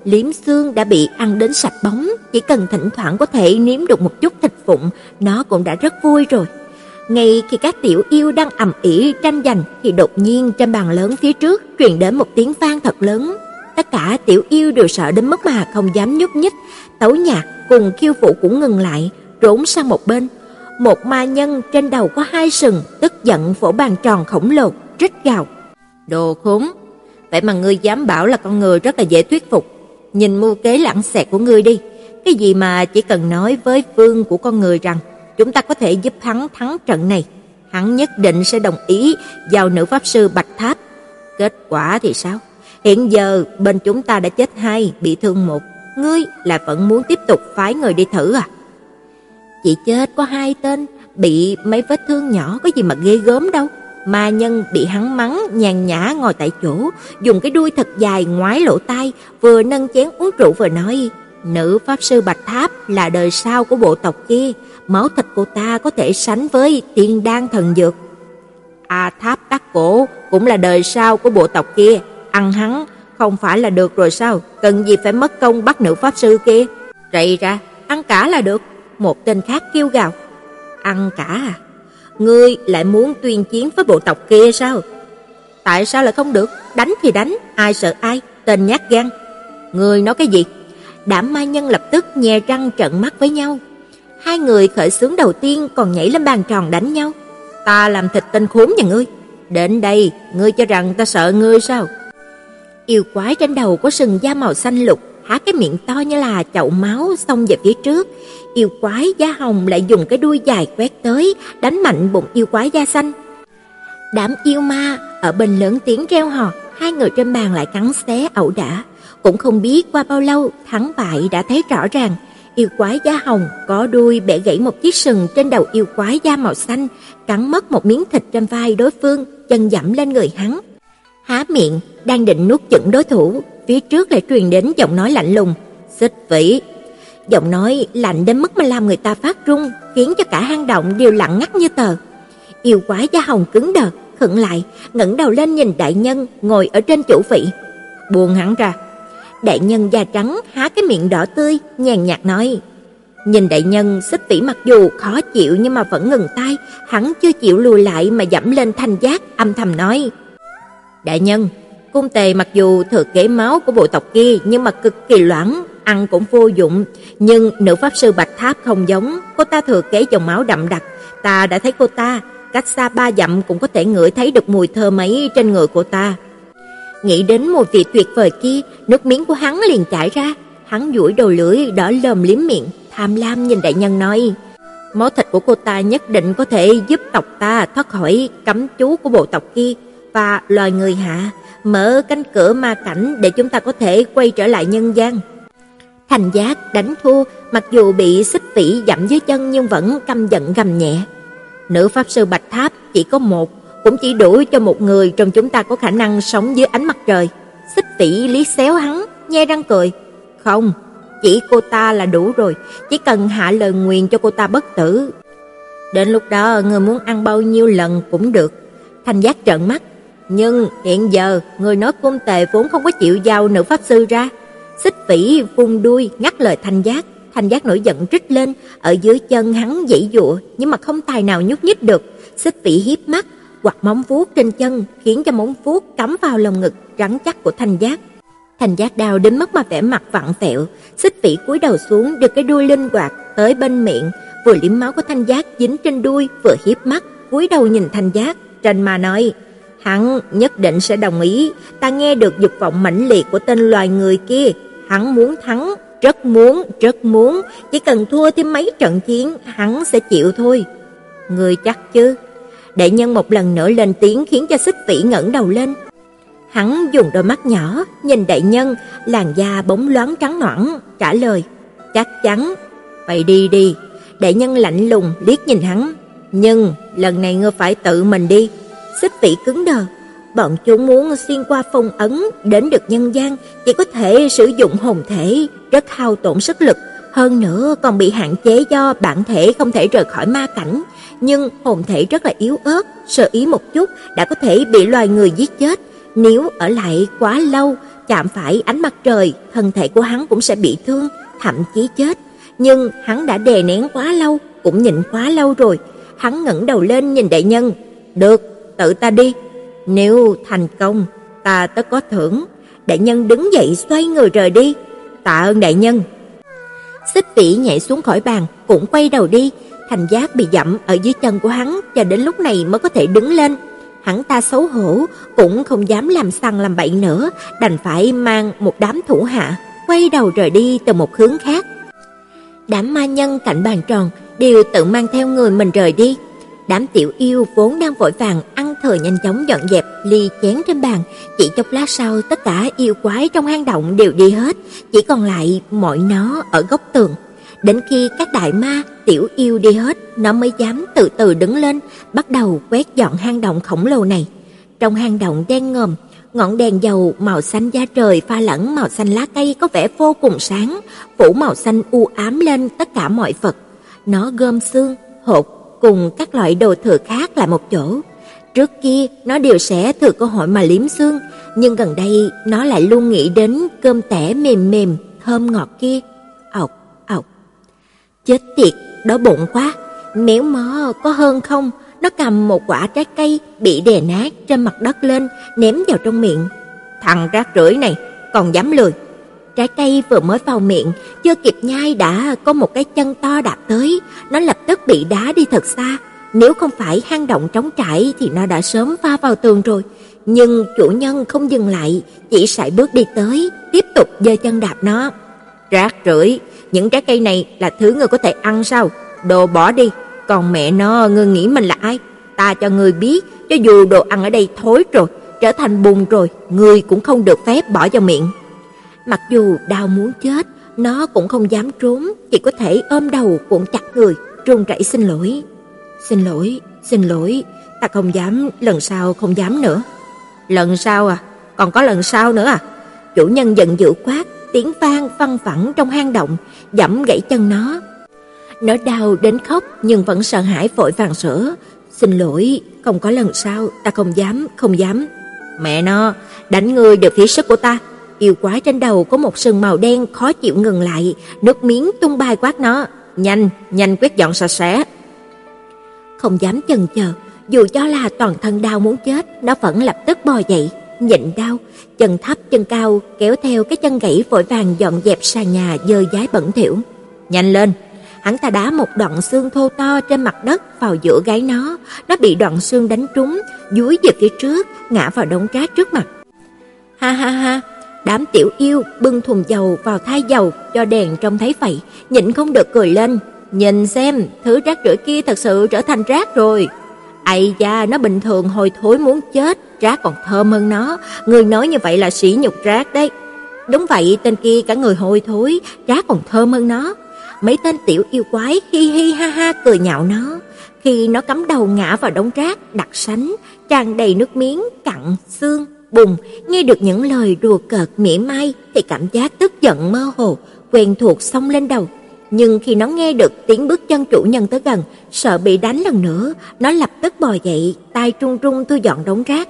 liếm xương đã bị ăn đến sạch bóng, chỉ cần thỉnh thoảng có thể nếm được một chút thịt vụn, nó cũng đã rất vui rồi. Ngay khi các tiểu yêu đang ầm ĩ tranh giành thì đột nhiên trên bàn lớn phía trước truyền đến một tiếng vang thật lớn. Tất cả tiểu yêu đều sợ đến mức mà không dám nhúc nhích, Tấu Nhạc cùng Khiêu Phụ cũng ngừng lại, trốn sang một bên. Một ma nhân trên đầu có hai sừng tức giận vỗ bàn tròn khổng lồ, rít gào: "Đồ khốn! Vậy mà ngươi dám bảo là con người rất là dễ thuyết phục. Nhìn mưu kế lãng xẹt của ngươi đi. Cái gì mà chỉ cần nói với vương của con người rằng chúng ta có thể giúp hắn thắng trận này, hắn nhất định sẽ đồng ý giao nữ pháp sư Bạch Tháp. Kết quả thì sao? Hiện giờ bên chúng ta đã chết hai, bị thương một. Ngươi là vẫn muốn tiếp tục phái người đi thử à?" Chỉ chết có hai tên, bị mấy vết thương nhỏ có gì mà ghê gớm đâu. Ma nhân bị hắn mắng nhàn nhã ngồi tại chỗ, dùng cái đuôi thật dài ngoái lỗ tai, vừa nâng chén uống rượu vừa nói: "Nữ pháp sư Bạch Tháp là đời sau của bộ tộc kia, máu thịt cô ta có thể sánh với tiên đan thần dược. A Tháp Tắc Cổ cũng là đời sau của bộ tộc kia, ăn hắn không phải là được rồi sao? Cần gì phải mất công bắt nữ pháp sư kia? Rậy ra, ăn cả là được." Một tên khác kêu gào: "Ăn cả à? Ngươi lại muốn tuyên chiến với bộ tộc kia sao? Tại sao lại không được? Đánh thì đánh, ai sợ ai, tên nhát gan." "Ngươi nói cái gì?" Đám ma nhân lập tức nhe răng trợn mắt với nhau. Hai người khởi xướng đầu tiên còn nhảy lên bàn tròn đánh nhau. "Ta làm thịt tên khốn nhà ngươi. Đến đây, ngươi cho rằng ta sợ ngươi sao?" Yêu quái trên đầu có sừng da màu xanh lục, há cái miệng to như là chậu máu xông về phía trước. Yêu quái da hồng lại dùng cái đuôi dài quét tới, đánh mạnh bụng yêu quái da xanh. Đám yêu ma ở bên lớn tiếng reo hò, hai người trên bàn lại cắn xé ẩu đả. Cũng không biết qua bao lâu, thắng bại đã thấy rõ ràng. Yêu quái da hồng có đuôi bẻ gãy một chiếc sừng trên đầu yêu quái da màu xanh, cắn mất một miếng thịt trên vai đối phương, chân dẫm lên người hắn. Há miệng, đang định nuốt chửng đối thủ, phía trước lại truyền đến giọng nói lạnh lùng: "Xích Vĩ." Giọng nói lạnh đến mức mà làm người ta phát run, khiến cho cả hang động đều lặng ngắt như tờ. Yêu quái da hồng cứng đờ, khựng lại, ngẩng đầu lên nhìn đại nhân ngồi ở trên chủ vị. "Buông hắn ra." Đại nhân da trắng há cái miệng đỏ tươi, nhàn nhạt nói. Nhìn đại nhân, Xích Vĩ mặc dù khó chịu nhưng mà vẫn ngừng tay, hắn chưa chịu lùi lại mà dẫm lên thanh giác, âm thầm nói: "Đại nhân, cung tề mặc dù thừa kế máu của bộ tộc kia nhưng mà cực kỳ loãng, ăn cũng vô dụng, nhưng nữ pháp sư Bạch Tháp không giống, cô ta thừa kế dòng máu đậm đặc, ta đã thấy cô ta, cách xa ba dặm cũng có thể ngửi thấy được mùi thơm ấy trên người cô ta." Nghĩ đến mùi vị tuyệt vời kia, nước miếng của hắn liền chảy ra, hắn duỗi đầu lưỡi đỏ lồm liếm miệng, tham lam nhìn đại nhân nói: "Máu thịt của cô ta nhất định có thể giúp tộc ta thoát khỏi cấm chú của bộ tộc kia và loài người hạ, mở cánh cửa ma cảnh để chúng ta có thể quay trở lại nhân gian." Thành Giác đánh thua, mặc dù bị Xích Vĩ dẫm dưới chân nhưng vẫn căm giận gầm nhẹ: "Nữ pháp sư Bạch Tháp chỉ có một, cũng chỉ đủ cho một người trong chúng ta có khả năng sống dưới ánh mặt trời." Xích Vĩ liếc xéo hắn, nhe răng cười: "Không, chỉ cô ta là đủ rồi, chỉ cần hạ lời nguyền cho cô ta bất tử. Đến lúc đó người muốn ăn bao nhiêu lần cũng được." Thành Giác trợn mắt: "Nhưng hiện giờ người nói cung tề vốn không có chịu giao nữ pháp sư ra." Xích Vĩ vung đuôi ngắt lời Thành Giác. Thành Giác nổi giận rít lên, ở dưới chân hắn giãy giụa nhưng mà không tài nào nhúc nhích được. Xích Vĩ hiếp mắt, quặt móng vuốt trên chân, khiến cho móng vuốt cắm vào lồng ngực rắn chắc của Thành Giác. Thành Giác đau đến mức mà vẻ mặt vặn vẹo. Xích Vĩ cúi đầu xuống, đưa cái đuôi linh hoạt tới bên miệng, vừa liếm máu của Thành Giác dính trên đuôi, vừa hiếp mắt cúi đầu nhìn Thành Giác, trên mà nói: "Hắn nhất định sẽ đồng ý, ta nghe được dục vọng mãnh liệt của tên loài người kia, hắn muốn thắng, rất muốn, rất muốn, chỉ cần thua thêm mấy trận chiến, hắn sẽ chịu thôi." "Ngươi chắc chứ?" Đại nhân một lần nữa lên tiếng khiến cho Xích Vĩ ngẩng đầu lên. Hắn dùng đôi mắt nhỏ nhìn đại nhân, làn da bóng loáng trắng nõn, trả lời: "Chắc chắn." "Vậy đi đi." Đại nhân lạnh lùng liếc nhìn hắn: "Nhưng lần này ngươi phải tự mình đi." Xích Vĩ cứng đờ. Bọn chúng muốn xuyên qua phong ấn đến được nhân gian, chỉ có thể sử dụng hồn thể, rất hao tổn sức lực, hơn nữa còn bị hạn chế do bản thể không thể rời khỏi ma cảnh. Nhưng hồn thể rất là yếu ớt, sơ ý một chút đã có thể bị loài người giết chết. Nếu ở lại quá lâu chạm phải ánh mặt trời, thân thể của hắn cũng sẽ bị thương, thậm chí chết. Nhưng hắn đã đè nén quá lâu, cũng nhịn quá lâu rồi. Hắn ngẩng đầu lên nhìn đại nhân. Được, tự ta đi. Nếu thành công, ta tất có thưởng. Đại nhân đứng dậy xoay người rời đi. Tạ ơn đại nhân. Xích Vĩ nhảy xuống khỏi bàn, cũng quay đầu đi. Thành Giác bị dẫm ở dưới chân của hắn, cho đến lúc này mới có thể đứng lên. Hắn ta xấu hổ, cũng không dám làm sằng làm bậy nữa, đành phải mang một đám thủ hạ, quay đầu rời đi từ một hướng khác. Đám ma nhân cạnh bàn tròn đều tự mang theo người mình rời đi. Đám tiểu yêu vốn đang vội vàng ăn thừa nhanh chóng dọn dẹp ly chén trên bàn, chỉ chốc lát sau tất cả yêu quái trong hang động đều đi hết, chỉ còn lại mọi nó ở góc tường. Đến khi các đại ma, tiểu yêu đi hết, nó mới dám từ từ đứng lên, bắt đầu quét dọn hang động khổng lồ này. Trong hang động đen ngòm, ngọn đèn dầu màu xanh da trời pha lẫn màu xanh lá cây có vẻ vô cùng sáng, phủ màu xanh u ám lên tất cả mọi vật. Nó gom xương, hột cùng các loại đồ thừa khác lại một chỗ. Trước kia nó đều sẽ thừa cơ hội mà liếm xương, nhưng gần đây nó lại luôn nghĩ đến cơm tẻ mềm mềm, thơm ngọt kia. Ọc, ọc. Chết tiệt, đói bụng quá. Méo mó có hơn không? Nó cầm một quả trái cây bị đè nát trên mặt đất lên, ném vào trong miệng. Thằng rác rưởi này, còn dám lười. Trái cây vừa mới vào miệng, chưa kịp nhai đã có một cái chân to đạp tới, nó lập tức bị đá đi thật xa. Nếu không phải hang động trống trải thì nó đã sớm va vào tường rồi. Nhưng chủ nhân không dừng lại, chỉ sải bước đi tới, tiếp tục giơ chân đạp nó. Rác rưởi, những trái cây này là thứ ngươi có thể ăn sao? Đồ bỏ đi, còn mẹ nó ngươi nghĩ mình là ai? Ta cho ngươi biết, cho dù đồ ăn ở đây thối rồi, trở thành bùn rồi, ngươi cũng không được phép bỏ vào miệng. Mặc dù đau muốn chết, nó cũng không dám trốn, chỉ có thể ôm đầu cuộn chặt người, run rẩy xin lỗi. Xin lỗi, xin lỗi, ta không dám, lần sau không dám nữa. Lần sau à? Còn có lần sau nữa à? Chủ nhân giận dữ quát, tiếng vang văng vẳng trong hang động, giẫm gãy chân nó. Nó đau đến khóc nhưng vẫn sợ hãi vội vàng sửa. Xin lỗi, không có lần sau, ta không dám, không dám. Mẹ nó, đánh ngươi được phí sức của ta. Yêu quái trên đầu có một sừng màu đen khó chịu ngừng lại, nước miếng tung bay quát nó. Nhanh, nhanh quét dọn sạch sẽ. Không dám chần chờ, dù cho là toàn thân đau muốn chết, nó vẫn lập tức bò dậy, nhịn đau, chân thấp chân cao kéo theo cái chân gãy vội vàng dọn dẹp sàn nhà dơ dái bẩn thỉu. Nhanh lên! Hắn ta đá một đoạn xương thô to trên mặt đất vào giữa gáy nó, nó bị đoạn xương đánh trúng, dúi về phía trước, ngã vào đống rác trước mặt. Ha ha ha! Đám tiểu yêu bưng thùng dầu vào thay dầu cho đèn trông thấy vậy, nhịn không được cười lên. Nhìn xem, thứ rác rưởi kia thật sự trở thành rác rồi. Ây da, nó bình thường hôi thối muốn chết, rác còn thơm hơn nó. Người nói như vậy là sỉ nhục rác đấy. Đúng vậy, tên kia cả người hôi thối, rác còn thơm hơn nó. Mấy tên tiểu yêu quái hi hi ha ha cười nhạo nó. Khi nó cắm đầu ngã vào đống rác đặc sánh, tràn đầy nước miếng, cặn, xương, bùn, nghe được những lời đùa cợt mỉa mai thì cảm giác tức giận mơ hồ, quen thuộc xông lên đầu. Nhưng khi nó nghe được tiếng bước chân chủ nhân tới gần, sợ bị đánh lần nữa, nó lập tức bò dậy, tay trung trung thu dọn đống rác.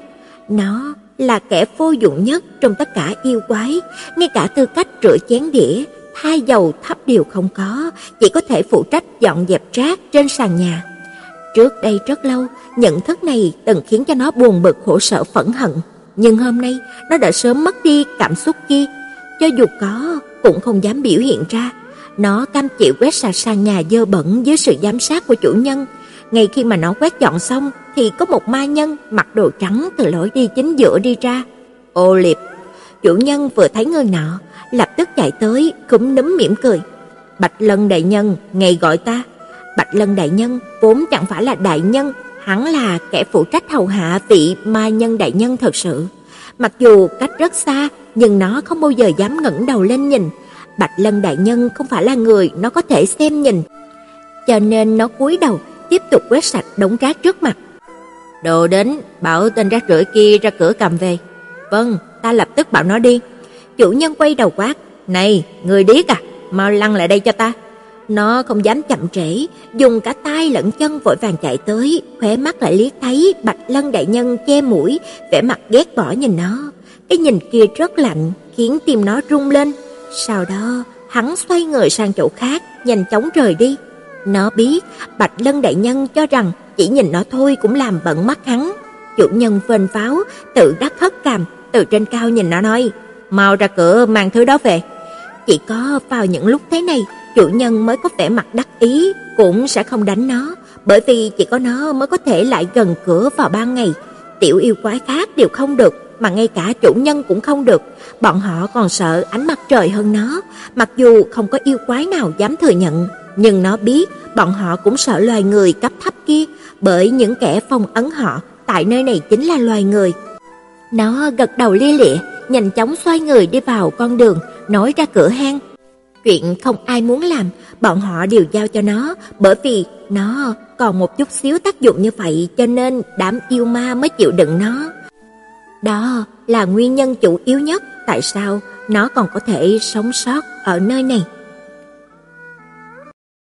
Nó là kẻ vô dụng nhất trong tất cả yêu quái, ngay cả tư cách rửa chén đĩa, thay dầu thắp đều không có, chỉ có thể phụ trách dọn dẹp rác trên sàn nhà. Trước đây rất lâu, nhận thức này từng khiến cho nó buồn bực khổ sở phẫn hận, nhưng hôm nay nó đã sớm mất đi cảm xúc kia, cho dù có cũng không dám biểu hiện ra. Nó cam chịu quét sạch sàn nhà dơ bẩn dưới sự giám sát của chủ nhân. Ngay khi mà nó quét dọn xong thì có một ma nhân mặc đồ trắng từ lối đi chính giữa đi ra. Ô liệp! Chủ nhân vừa thấy người nọ, lập tức chạy tới, cúm núm mỉm cười. Bạch Lân đại nhân, ngài gọi ta. Bạch Lân đại nhân vốn chẳng phải là đại nhân, hắn là kẻ phụ trách hầu hạ vị ma nhân đại nhân thật sự. Mặc dù cách rất xa, nhưng nó không bao giờ dám ngẩng đầu lên nhìn. Bạch Lân đại nhân không phải là người nó có thể xem nhìn, cho nên nó cúi đầu tiếp tục quét sạch đống rác trước mặt. Đồ đến, bảo tên rác rưởi kia ra cửa cầm về. Vâng, ta lập tức bảo nó đi. Chủ nhân quay đầu quát. Này, người điếc à, mau lăn lại đây cho ta. Nó không dám chậm trễ, dùng cả tay lẫn chân vội vàng chạy tới, khóe mắt lại liếc thấy Bạch Lân đại nhân che mũi, vẻ mặt ghét bỏ nhìn nó. Cái nhìn kia rất lạnh, khiến tim nó rung lên. Sau đó, hắn xoay người sang chỗ khác, nhanh chóng rời đi. Nó biết Bạch Lân đại nhân cho rằng chỉ nhìn nó thôi cũng làm bận mắt hắn. Chủ nhân phên pháo, tự đắc hất cằm, từ trên cao nhìn nó nói: "Mau ra cửa mang thứ đó về." Chỉ có vào những lúc thế này, chủ nhân mới có vẻ mặt đắc ý, cũng sẽ không đánh nó, bởi vì chỉ có nó mới có thể lại gần cửa vào ban ngày. Tiểu yêu quái khác đều không được, mà ngay cả chủ nhân cũng không được. Bọn họ còn sợ ánh mặt trời hơn nó, mặc dù không có yêu quái nào dám thừa nhận, nhưng nó biết bọn họ cũng sợ loài người cấp thấp kia, bởi những kẻ phong ấn họ tại nơi này chính là loài người. Nó gật đầu lia lịa, nhanh chóng xoay người đi vào con đường, nói ra cửa hang. Chuyện không ai muốn làm, bọn họ đều giao cho nó, bởi vì nó còn một chút xíu tác dụng như vậy, cho nên đám yêu ma mới chịu đựng nó. Đó là nguyên nhân chủ yếu nhất tại sao nó còn có thể sống sót ở nơi này.